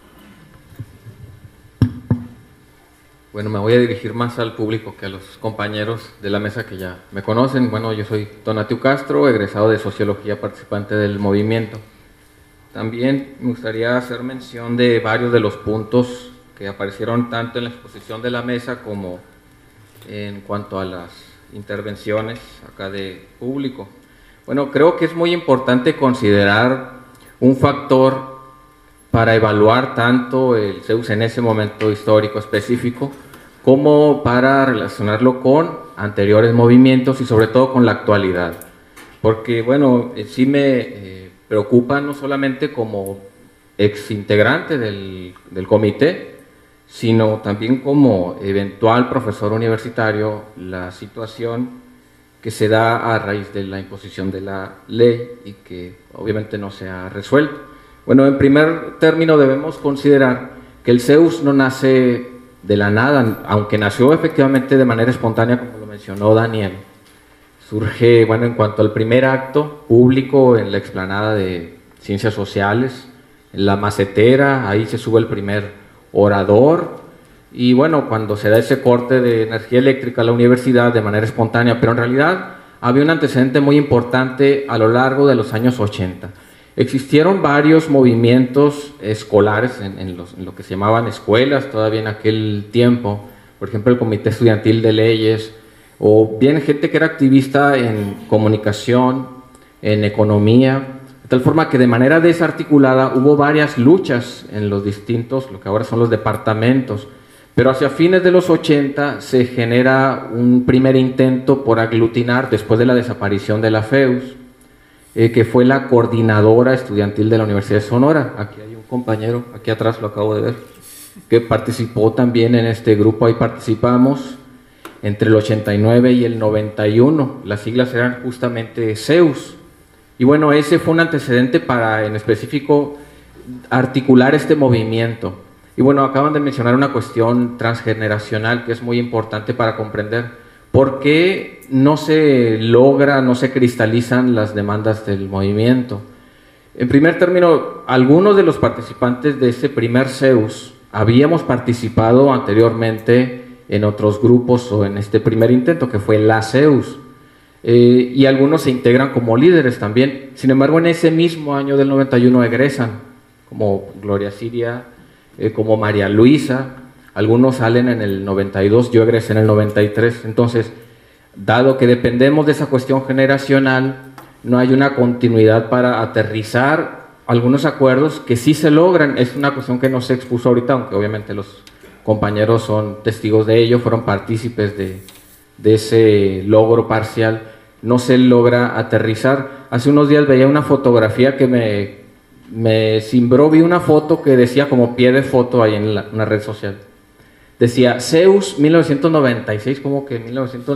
Bueno, me voy a dirigir más al público que a los compañeros de la mesa que ya me conocen. Bueno, yo soy Tonatiuh Castro, egresado de Sociología, participante del movimiento. También me gustaría hacer mención de varios de los puntos que aparecieron tanto en la exposición de la mesa como en cuanto a las intervenciones acá de público. Bueno, creo que es muy importante considerar un factor para evaluar tanto el CEUS en ese momento histórico específico como para relacionarlo con anteriores movimientos y sobre todo con la actualidad. Porque, bueno, eh, sí me eh, preocupa no solamente como exintegrante del, del comité, sino también como eventual profesor universitario la situación que se da a raíz de la imposición de la ley y que obviamente no se ha resuelto. Bueno, en primer término debemos considerar que el CEUS no nace de la nada, aunque nació efectivamente de manera espontánea, como lo mencionó Daniel. Surge, bueno, en cuanto al primer acto público en la explanada de Ciencias Sociales, en la macetera, ahí se sube el primer orador, y bueno, cuando se da ese corte de energía eléctrica a la universidad de manera espontánea, pero en realidad había un antecedente muy importante a lo largo de los años ochenta. Existieron varios movimientos escolares en, en, los, en lo que se llamaban escuelas todavía en aquel tiempo, por ejemplo el Comité Estudiantil de Leyes, o bien gente que era activista en comunicación, en economía, de tal forma que de manera desarticulada hubo varias luchas en los distintos, lo que ahora son los departamentos, pero hacia fines de los ochenta se genera un primer intento por aglutinar, después de la desaparición de la FEUS, Eh, que fue la coordinadora estudiantil de la Universidad de Sonora. Aquí hay un compañero, aquí atrás lo acabo de ver, que participó también en este grupo. Ahí participamos entre el ochenta y nueve y el noventa y uno. Las siglas eran justamente CEUS. Y bueno, ese fue un antecedente para, en específico, articular este movimiento. Y bueno, acaban de mencionar una cuestión transgeneracional que es muy importante para comprender ¿por qué no se logra, no se cristalizan las demandas del movimiento? En primer término, algunos de los participantes de ese primer CEUS habíamos participado anteriormente en otros grupos o en este primer intento que fue la CEUS, eh, y algunos se integran como líderes también. Sin embargo, en ese mismo año del noventa y uno egresan, como Gloria Siria, eh, como María Luisa. Algunos salen en el noventa y dos, yo egresé en el noventa y tres. Entonces, dado que dependemos de esa cuestión generacional, no hay una continuidad para aterrizar algunos acuerdos que sí se logran. Es una cuestión que no se expuso ahorita, aunque obviamente los compañeros son testigos de ello, fueron partícipes de, de ese logro parcial. No se logra aterrizar. Hace unos días veía una fotografía que me, me cimbró, vi una foto que decía como pie de foto ahí en la, una red social. Decía CEUS mil novecientos noventa y seis, como que mil novecientos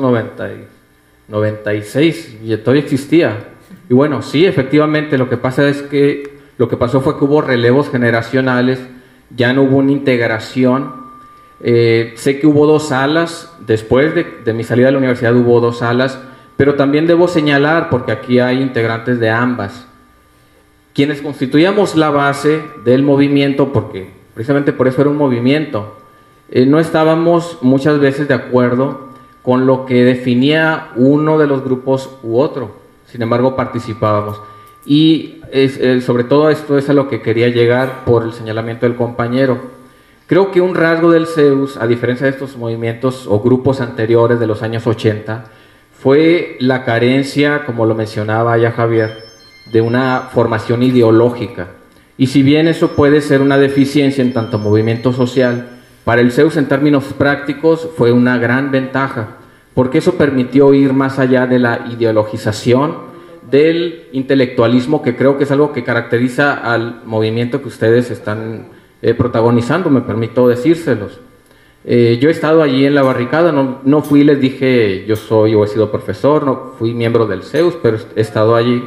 noventa y seis, y todavía existía. Y bueno, sí, efectivamente, lo que pasa es que lo que pasó fue que hubo relevos generacionales, ya no hubo una integración. Eh, sé que hubo dos salas, después de, de mi salida de la universidad hubo dos salas, pero también debo señalar, porque aquí hay integrantes de ambas, quienes constituíamos la base del movimiento, porque precisamente por eso era un movimiento. Eh, no estábamos muchas veces de acuerdo con lo que definía uno de los grupos u otro, sin embargo participábamos. Y es, eh, sobre todo esto es a lo que quería llegar por el señalamiento del compañero. Creo que un rasgo del CEUS, a diferencia de estos movimientos o grupos anteriores de los años ochenta, fue la carencia, como lo mencionaba ya Javier, de una formación ideológica. Y si bien eso puede ser una deficiencia en tanto movimiento social, para el CEUS en términos prácticos fue una gran ventaja, porque eso permitió ir más allá de la ideologización, del intelectualismo, que creo que es algo que caracteriza al movimiento que ustedes están eh, protagonizando, me permito decírselos. Eh, yo he estado allí en la barricada, no, no fui, les dije, yo soy o he sido profesor, no fui miembro del C E U S, pero he estado allí.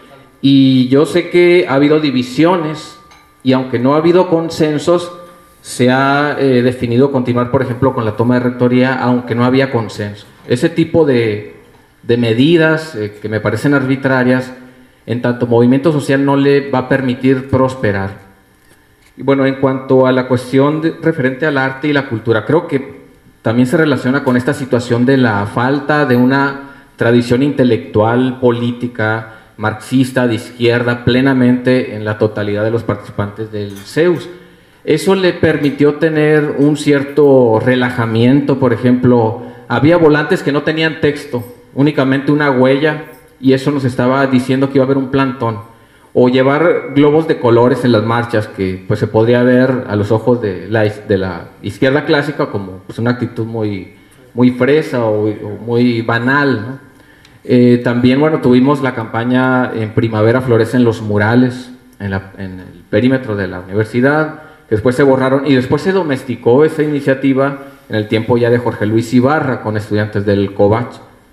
Y yo sé que ha habido divisiones y aunque no ha habido consensos, se ha eh, definido continuar, por ejemplo, con la toma de rectoría, aunque no había consenso. Ese tipo de, de medidas eh, que me parecen arbitrarias, en tanto movimiento social no le va a permitir prosperar. Y bueno, en cuanto a la cuestión de, referente al arte y la cultura, creo que también se relaciona con esta situación de la falta de una tradición intelectual, política, marxista, de izquierda, plenamente en la totalidad de los participantes del C E U S. Eso le permitió tener un cierto relajamiento, por ejemplo, había volantes que no tenían texto, únicamente una huella, y eso nos estaba diciendo que iba a haber un plantón. O llevar globos de colores en las marchas, que pues se podría ver a los ojos de la, de la izquierda clásica como pues, una actitud muy, muy fresa o, o muy banal, ¿no? Eh, también, bueno, tuvimos la campaña En Primavera Florecen los Murales en, la, en el perímetro de la universidad, que después se borraron y después se domesticó esa iniciativa en el tiempo ya de Jorge Luis Ibarra con estudiantes del Covach.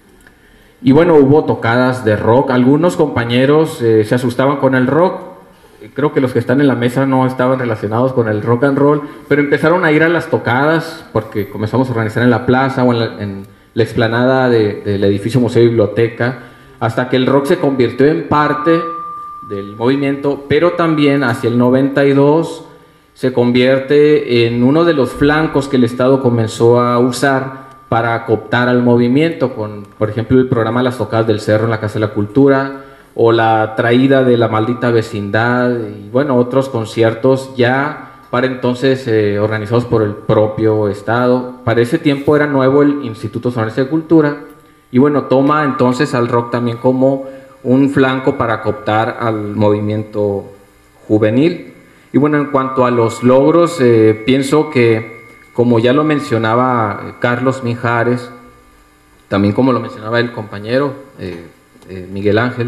Y bueno, hubo tocadas de rock, algunos compañeros eh, se asustaban con el rock, creo que los que están en la mesa no estaban relacionados con el rock and roll, pero empezaron a ir a las tocadas porque comenzamos a organizar en la plaza o en la, en la explanada de, del edificio Museo y Biblioteca, hasta que el rock se convirtió en parte del movimiento, pero también hacia el noventa y dos se convierte en uno de los flancos que el Estado comenzó a usar para cooptar al movimiento, con, por ejemplo, el programa Las Tocadas del Cerro en la Casa de la Cultura, o la traída de La Maldita Vecindad, y bueno, otros conciertos ya para entonces eh, organizados por el propio Estado. Para ese tiempo era nuevo el Instituto Sonorense de Cultura, y bueno, toma entonces al rock también como un flanco para cooptar al movimiento juvenil. Y bueno, en cuanto a los logros, eh, pienso que como ya lo mencionaba Carlos Mijares, también como lo mencionaba el compañero eh, eh, Miguel Ángel,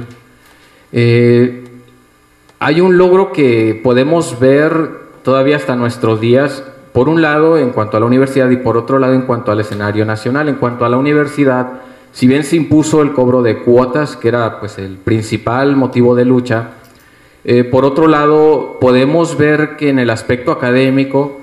eh, hay un logro que podemos ver todavía hasta nuestros días, por un lado en cuanto a la universidad y por otro lado en cuanto al escenario nacional. En cuanto a la universidad, si bien se impuso el cobro de cuotas, que era pues el principal motivo de lucha, eh, por otro lado podemos ver que en el aspecto académico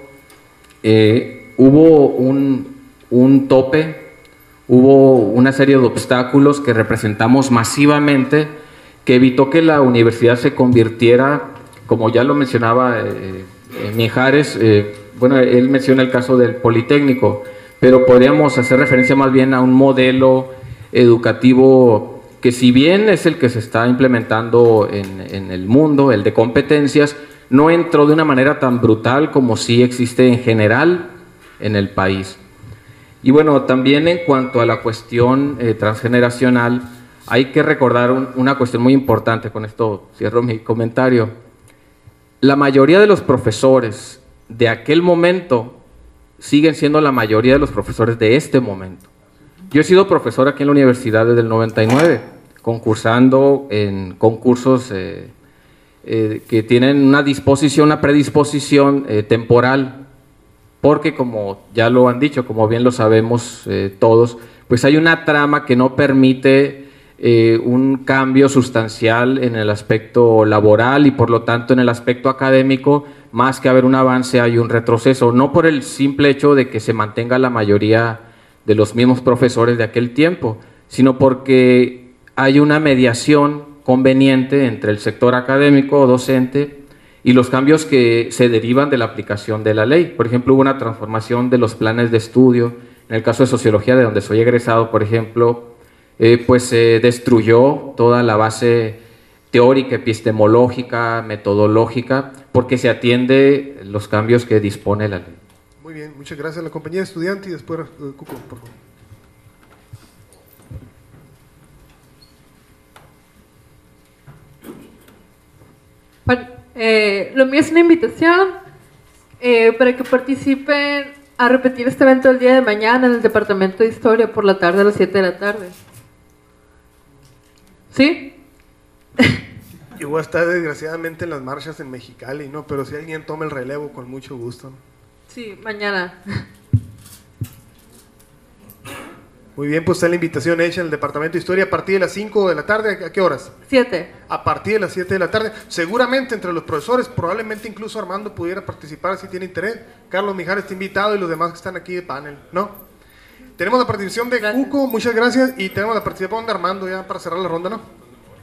Eh, hubo un, un tope, hubo una serie de obstáculos que representamos masivamente, que evitó que la universidad se convirtiera, como ya lo mencionaba eh, eh, Mijares, eh, bueno, él menciona el caso del Politécnico, pero podríamos hacer referencia más bien a un modelo educativo que, si bien es el que se está implementando en, en el mundo, el de competencias, no entró de una manera tan brutal como sí existe en general en el país. Y bueno, también en cuanto a la cuestión eh, transgeneracional, hay que recordar un, una cuestión muy importante, con esto cierro mi comentario. La mayoría de los profesores de aquel momento siguen siendo la mayoría de los profesores de este momento. Yo he sido profesor aquí en la universidad desde el noventa y nueve, concursando en concursos eh, Eh, que tienen una disposición, una predisposición eh, temporal, porque como ya lo han dicho, como bien lo sabemos eh, todos, pues hay una trama que no permite eh, un cambio sustancial en el aspecto laboral y por lo tanto en el aspecto académico, más que haber un avance hay un retroceso, no por el simple hecho de que se mantenga la mayoría de los mismos profesores de aquel tiempo, sino porque hay una mediación conveniente entre el sector académico o docente y los cambios que se derivan de la aplicación de la ley. Por ejemplo, hubo una transformación de los planes de estudio. En el caso de sociología, de donde soy egresado, por ejemplo, eh, pues se destruyó toda la base teórica, epistemológica, metodológica, porque se atiende los cambios que dispone la ley. Muy bien, muchas gracias a la compañía de estudiante y después uh, Cuco, por favor. Bueno, eh, lo mío es una invitación eh, para que participen a repetir este evento el día de mañana en el Departamento de Historia por la tarde a las siete de la tarde. ¿Sí? Yo voy a estar desgraciadamente en las marchas en Mexicali, ¿no? Pero si alguien toma el relevo, con mucho gusto, ¿no? Sí, mañana. Muy bien, pues está la invitación hecha en el Departamento de Historia a partir de las cinco de la tarde. ¿A qué horas? siete. A partir de las siete de la tarde. Seguramente entre los profesores, probablemente incluso Armando pudiera participar si tiene interés. Carlos Mijares está invitado y los demás que están aquí de panel, ¿no? Tenemos la participación de Cuco, muchas gracias, y tenemos la participación de Armando ya para cerrar la ronda, ¿no?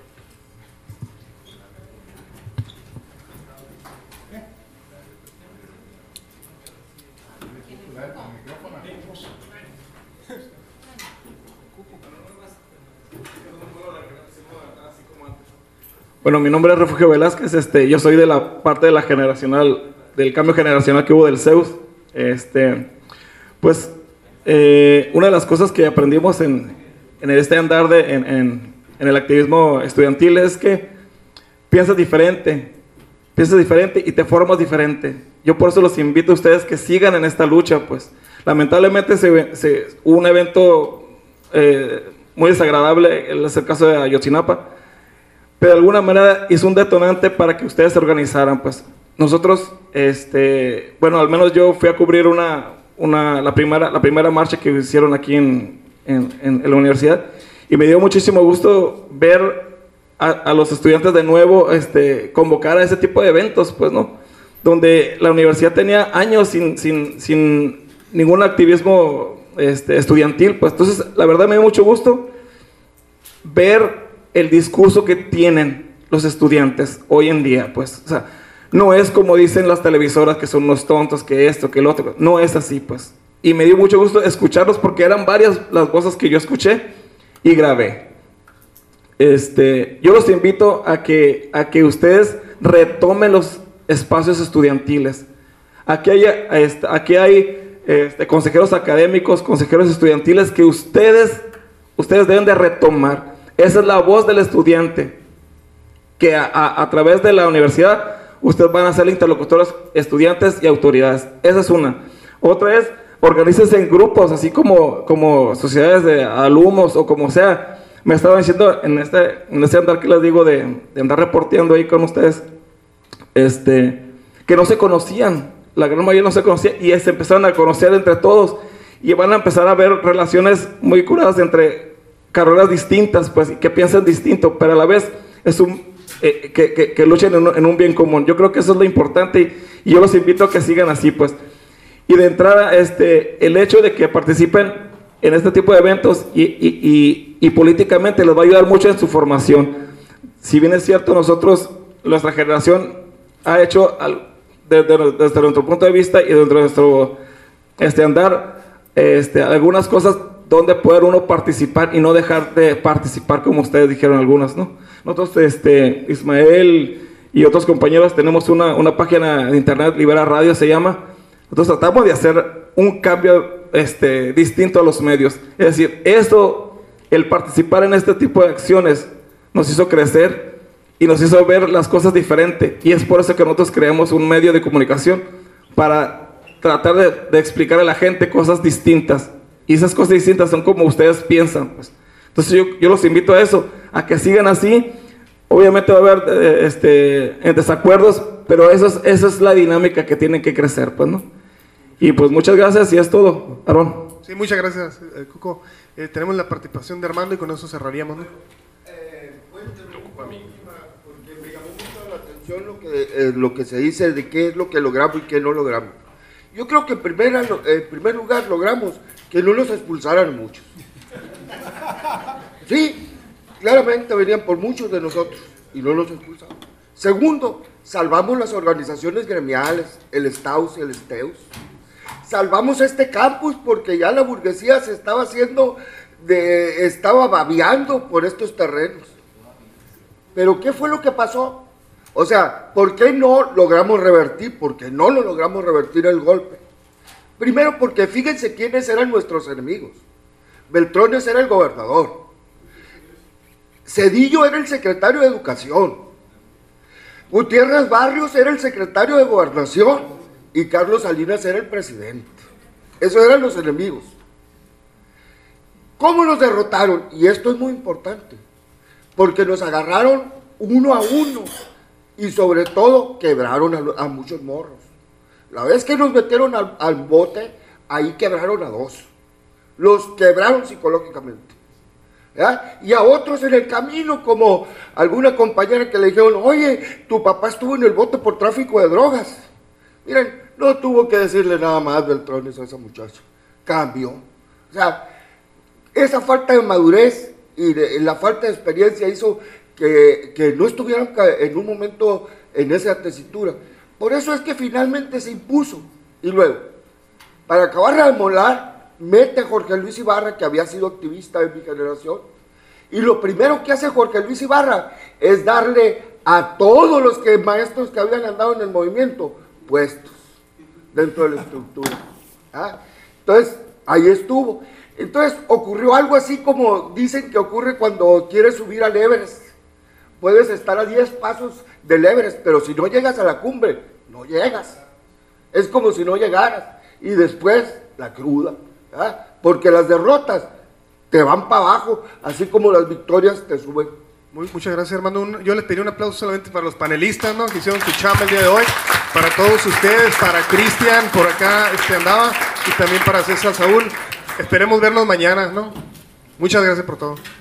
Bueno, mi nombre es Refugio Velázquez, este, yo soy de la parte de la generacional, del cambio generacional que hubo del C E U S. Este, pues, eh, una de las cosas que aprendimos en, en este andar de, en, en, en el activismo estudiantil es que piensas diferente, piensas diferente y te formas diferente. Yo por eso los invito a ustedes que sigan en esta lucha, pues. Lamentablemente se, se, hubo un evento eh, muy desagradable, es el caso de Ayotzinapa, pero de alguna manera hizo un detonante para que ustedes se organizaran, pues. Nosotros, este, bueno, al menos yo fui a cubrir una, una, la, primera, la primera marcha que hicieron aquí en, en, en la universidad, y me dio muchísimo gusto ver a, a los estudiantes de nuevo este, convocar a ese tipo de eventos, pues, ¿no? Donde la universidad tenía años sin, sin, sin ningún activismo este, estudiantil, pues. Entonces, la verdad me dio mucho gusto ver el discurso que tienen los estudiantes hoy en día, pues, o sea, no es como dicen las televisoras que son unos tontos, que esto, que el otro, no es así, pues, y me dio mucho gusto escucharlos porque eran varias las cosas que yo escuché y grabé. Este, yo los invito a que, a que ustedes retomen los espacios estudiantiles. Aquí hay, este, aquí hay este, consejeros académicos, consejeros estudiantiles que ustedes, ustedes deben de retomar. Esa es la voz del estudiante, que a, a, a través de la universidad ustedes van a ser interlocutores, estudiantes y autoridades. Esa es una. Otra es, organícense en grupos, así como, como sociedades de alumnos o como sea. Me estaba diciendo en este, en este andar que les digo de, de andar reporteando ahí con ustedes, este, que no se conocían, la gran mayoría no se conocía y se empezaron a conocer entre todos y van a empezar a ver relaciones muy curadas entre carreras distintas, pues, y que piensan distinto, pero a la vez es un, eh, que, que, que luchen en un, en un bien común. Yo creo que eso es lo importante y, y yo los invito a que sigan así, pues. Y de entrada, este, el hecho de que participen en este tipo de eventos y, y, y, y políticamente les va a ayudar mucho en su formación. Si bien es cierto, nosotros, nuestra generación ha hecho, desde, desde nuestro punto de vista y desde nuestro este, andar, este, algunas cosas donde poder uno participar y no dejar de participar, como ustedes dijeron algunas, ¿no? Nosotros, este, Ismael y otros compañeros, tenemos una, una página de internet, Libera Radio se llama. Nosotros tratamos de hacer un cambio este, distinto a los medios. Es decir, esto, el participar en este tipo de acciones, nos hizo crecer y nos hizo ver las cosas diferente. Y es por eso que nosotros creamos un medio de comunicación para tratar de, de explicar a la gente cosas distintas. Y esas cosas distintas son como ustedes piensan, pues. Entonces yo, yo los invito a eso, a que sigan así. Obviamente va a haber eh, este, en desacuerdos, pero eso es, esa es la dinámica que tienen que crecer, pues, ¿no? Y pues muchas gracias y es todo, Aarón. Sí, muchas gracias, eh, Cuco. Eh, tenemos la participación de Armando y con eso cerraríamos, ¿no? Eh, pues, porque me llamó mucho la atención lo que, eh, lo que se dice de qué es lo que logramos y qué no logramos. Yo creo que en, primera, en primer lugar logramos que no nos expulsaran muchos. Sí, claramente venían por muchos de nosotros y no nos expulsaron. Segundo, salvamos las organizaciones gremiales, el STAUS y el STEUS. Salvamos este campus porque ya la burguesía se estaba haciendo, de, estaba babeando por estos terrenos. Pero ¿qué fue lo que pasó? O sea, ¿por qué no logramos revertir? Porque no lo logramos revertir el golpe. Primero porque fíjense quiénes eran nuestros enemigos. Beltrones era el gobernador. Cedillo era el secretario de Educación. Gutiérrez Barrios era el secretario de Gobernación. Y Carlos Salinas era el presidente. Esos eran los enemigos. ¿Cómo los derrotaron? Y esto es muy importante. Porque nos agarraron uno a uno. Y sobre todo quebraron a, a muchos morros. La vez que nos metieron al, al bote, ahí quebraron a dos. los quebraron psicológicamente. ¿verdad? Y a otros en el camino, como alguna compañera que le dijeron, oye, tu papá estuvo en el bote por tráfico de drogas. Miren, no tuvo que decirle nada más Beltrones a esa muchacha, cambió. O sea, esa falta de madurez y de, la falta de experiencia hizo que, que no estuvieran en un momento en esa tesitura. Por eso es que finalmente se impuso. Y luego, para acabar de molar, mete a Jorge Luis Ibarra, que había sido activista de mi generación, y lo primero que hace Jorge Luis Ibarra es darle a todos los que, maestros que habían andado en el movimiento puestos dentro de la estructura. ¿Ah? Entonces, ahí estuvo. Entonces, ocurrió algo así como dicen que ocurre cuando quieres subir al Everest. Puedes estar a diez pasos del Everest, pero si no llegas a la cumbre, no llegas. Es como si no llegaras. Y después, la cruda. ¿Ah? Porque las derrotas te van para abajo, así como las victorias te suben. Muy, muchas gracias, hermano. Un, yo les pedí un aplauso solamente para los panelistas, ¿no?, que hicieron su chamba el día de hoy, para todos ustedes, para Cristian, por acá este andaba, y también para César Saúl. Esperemos vernos mañana, ¿no? Muchas gracias por todo.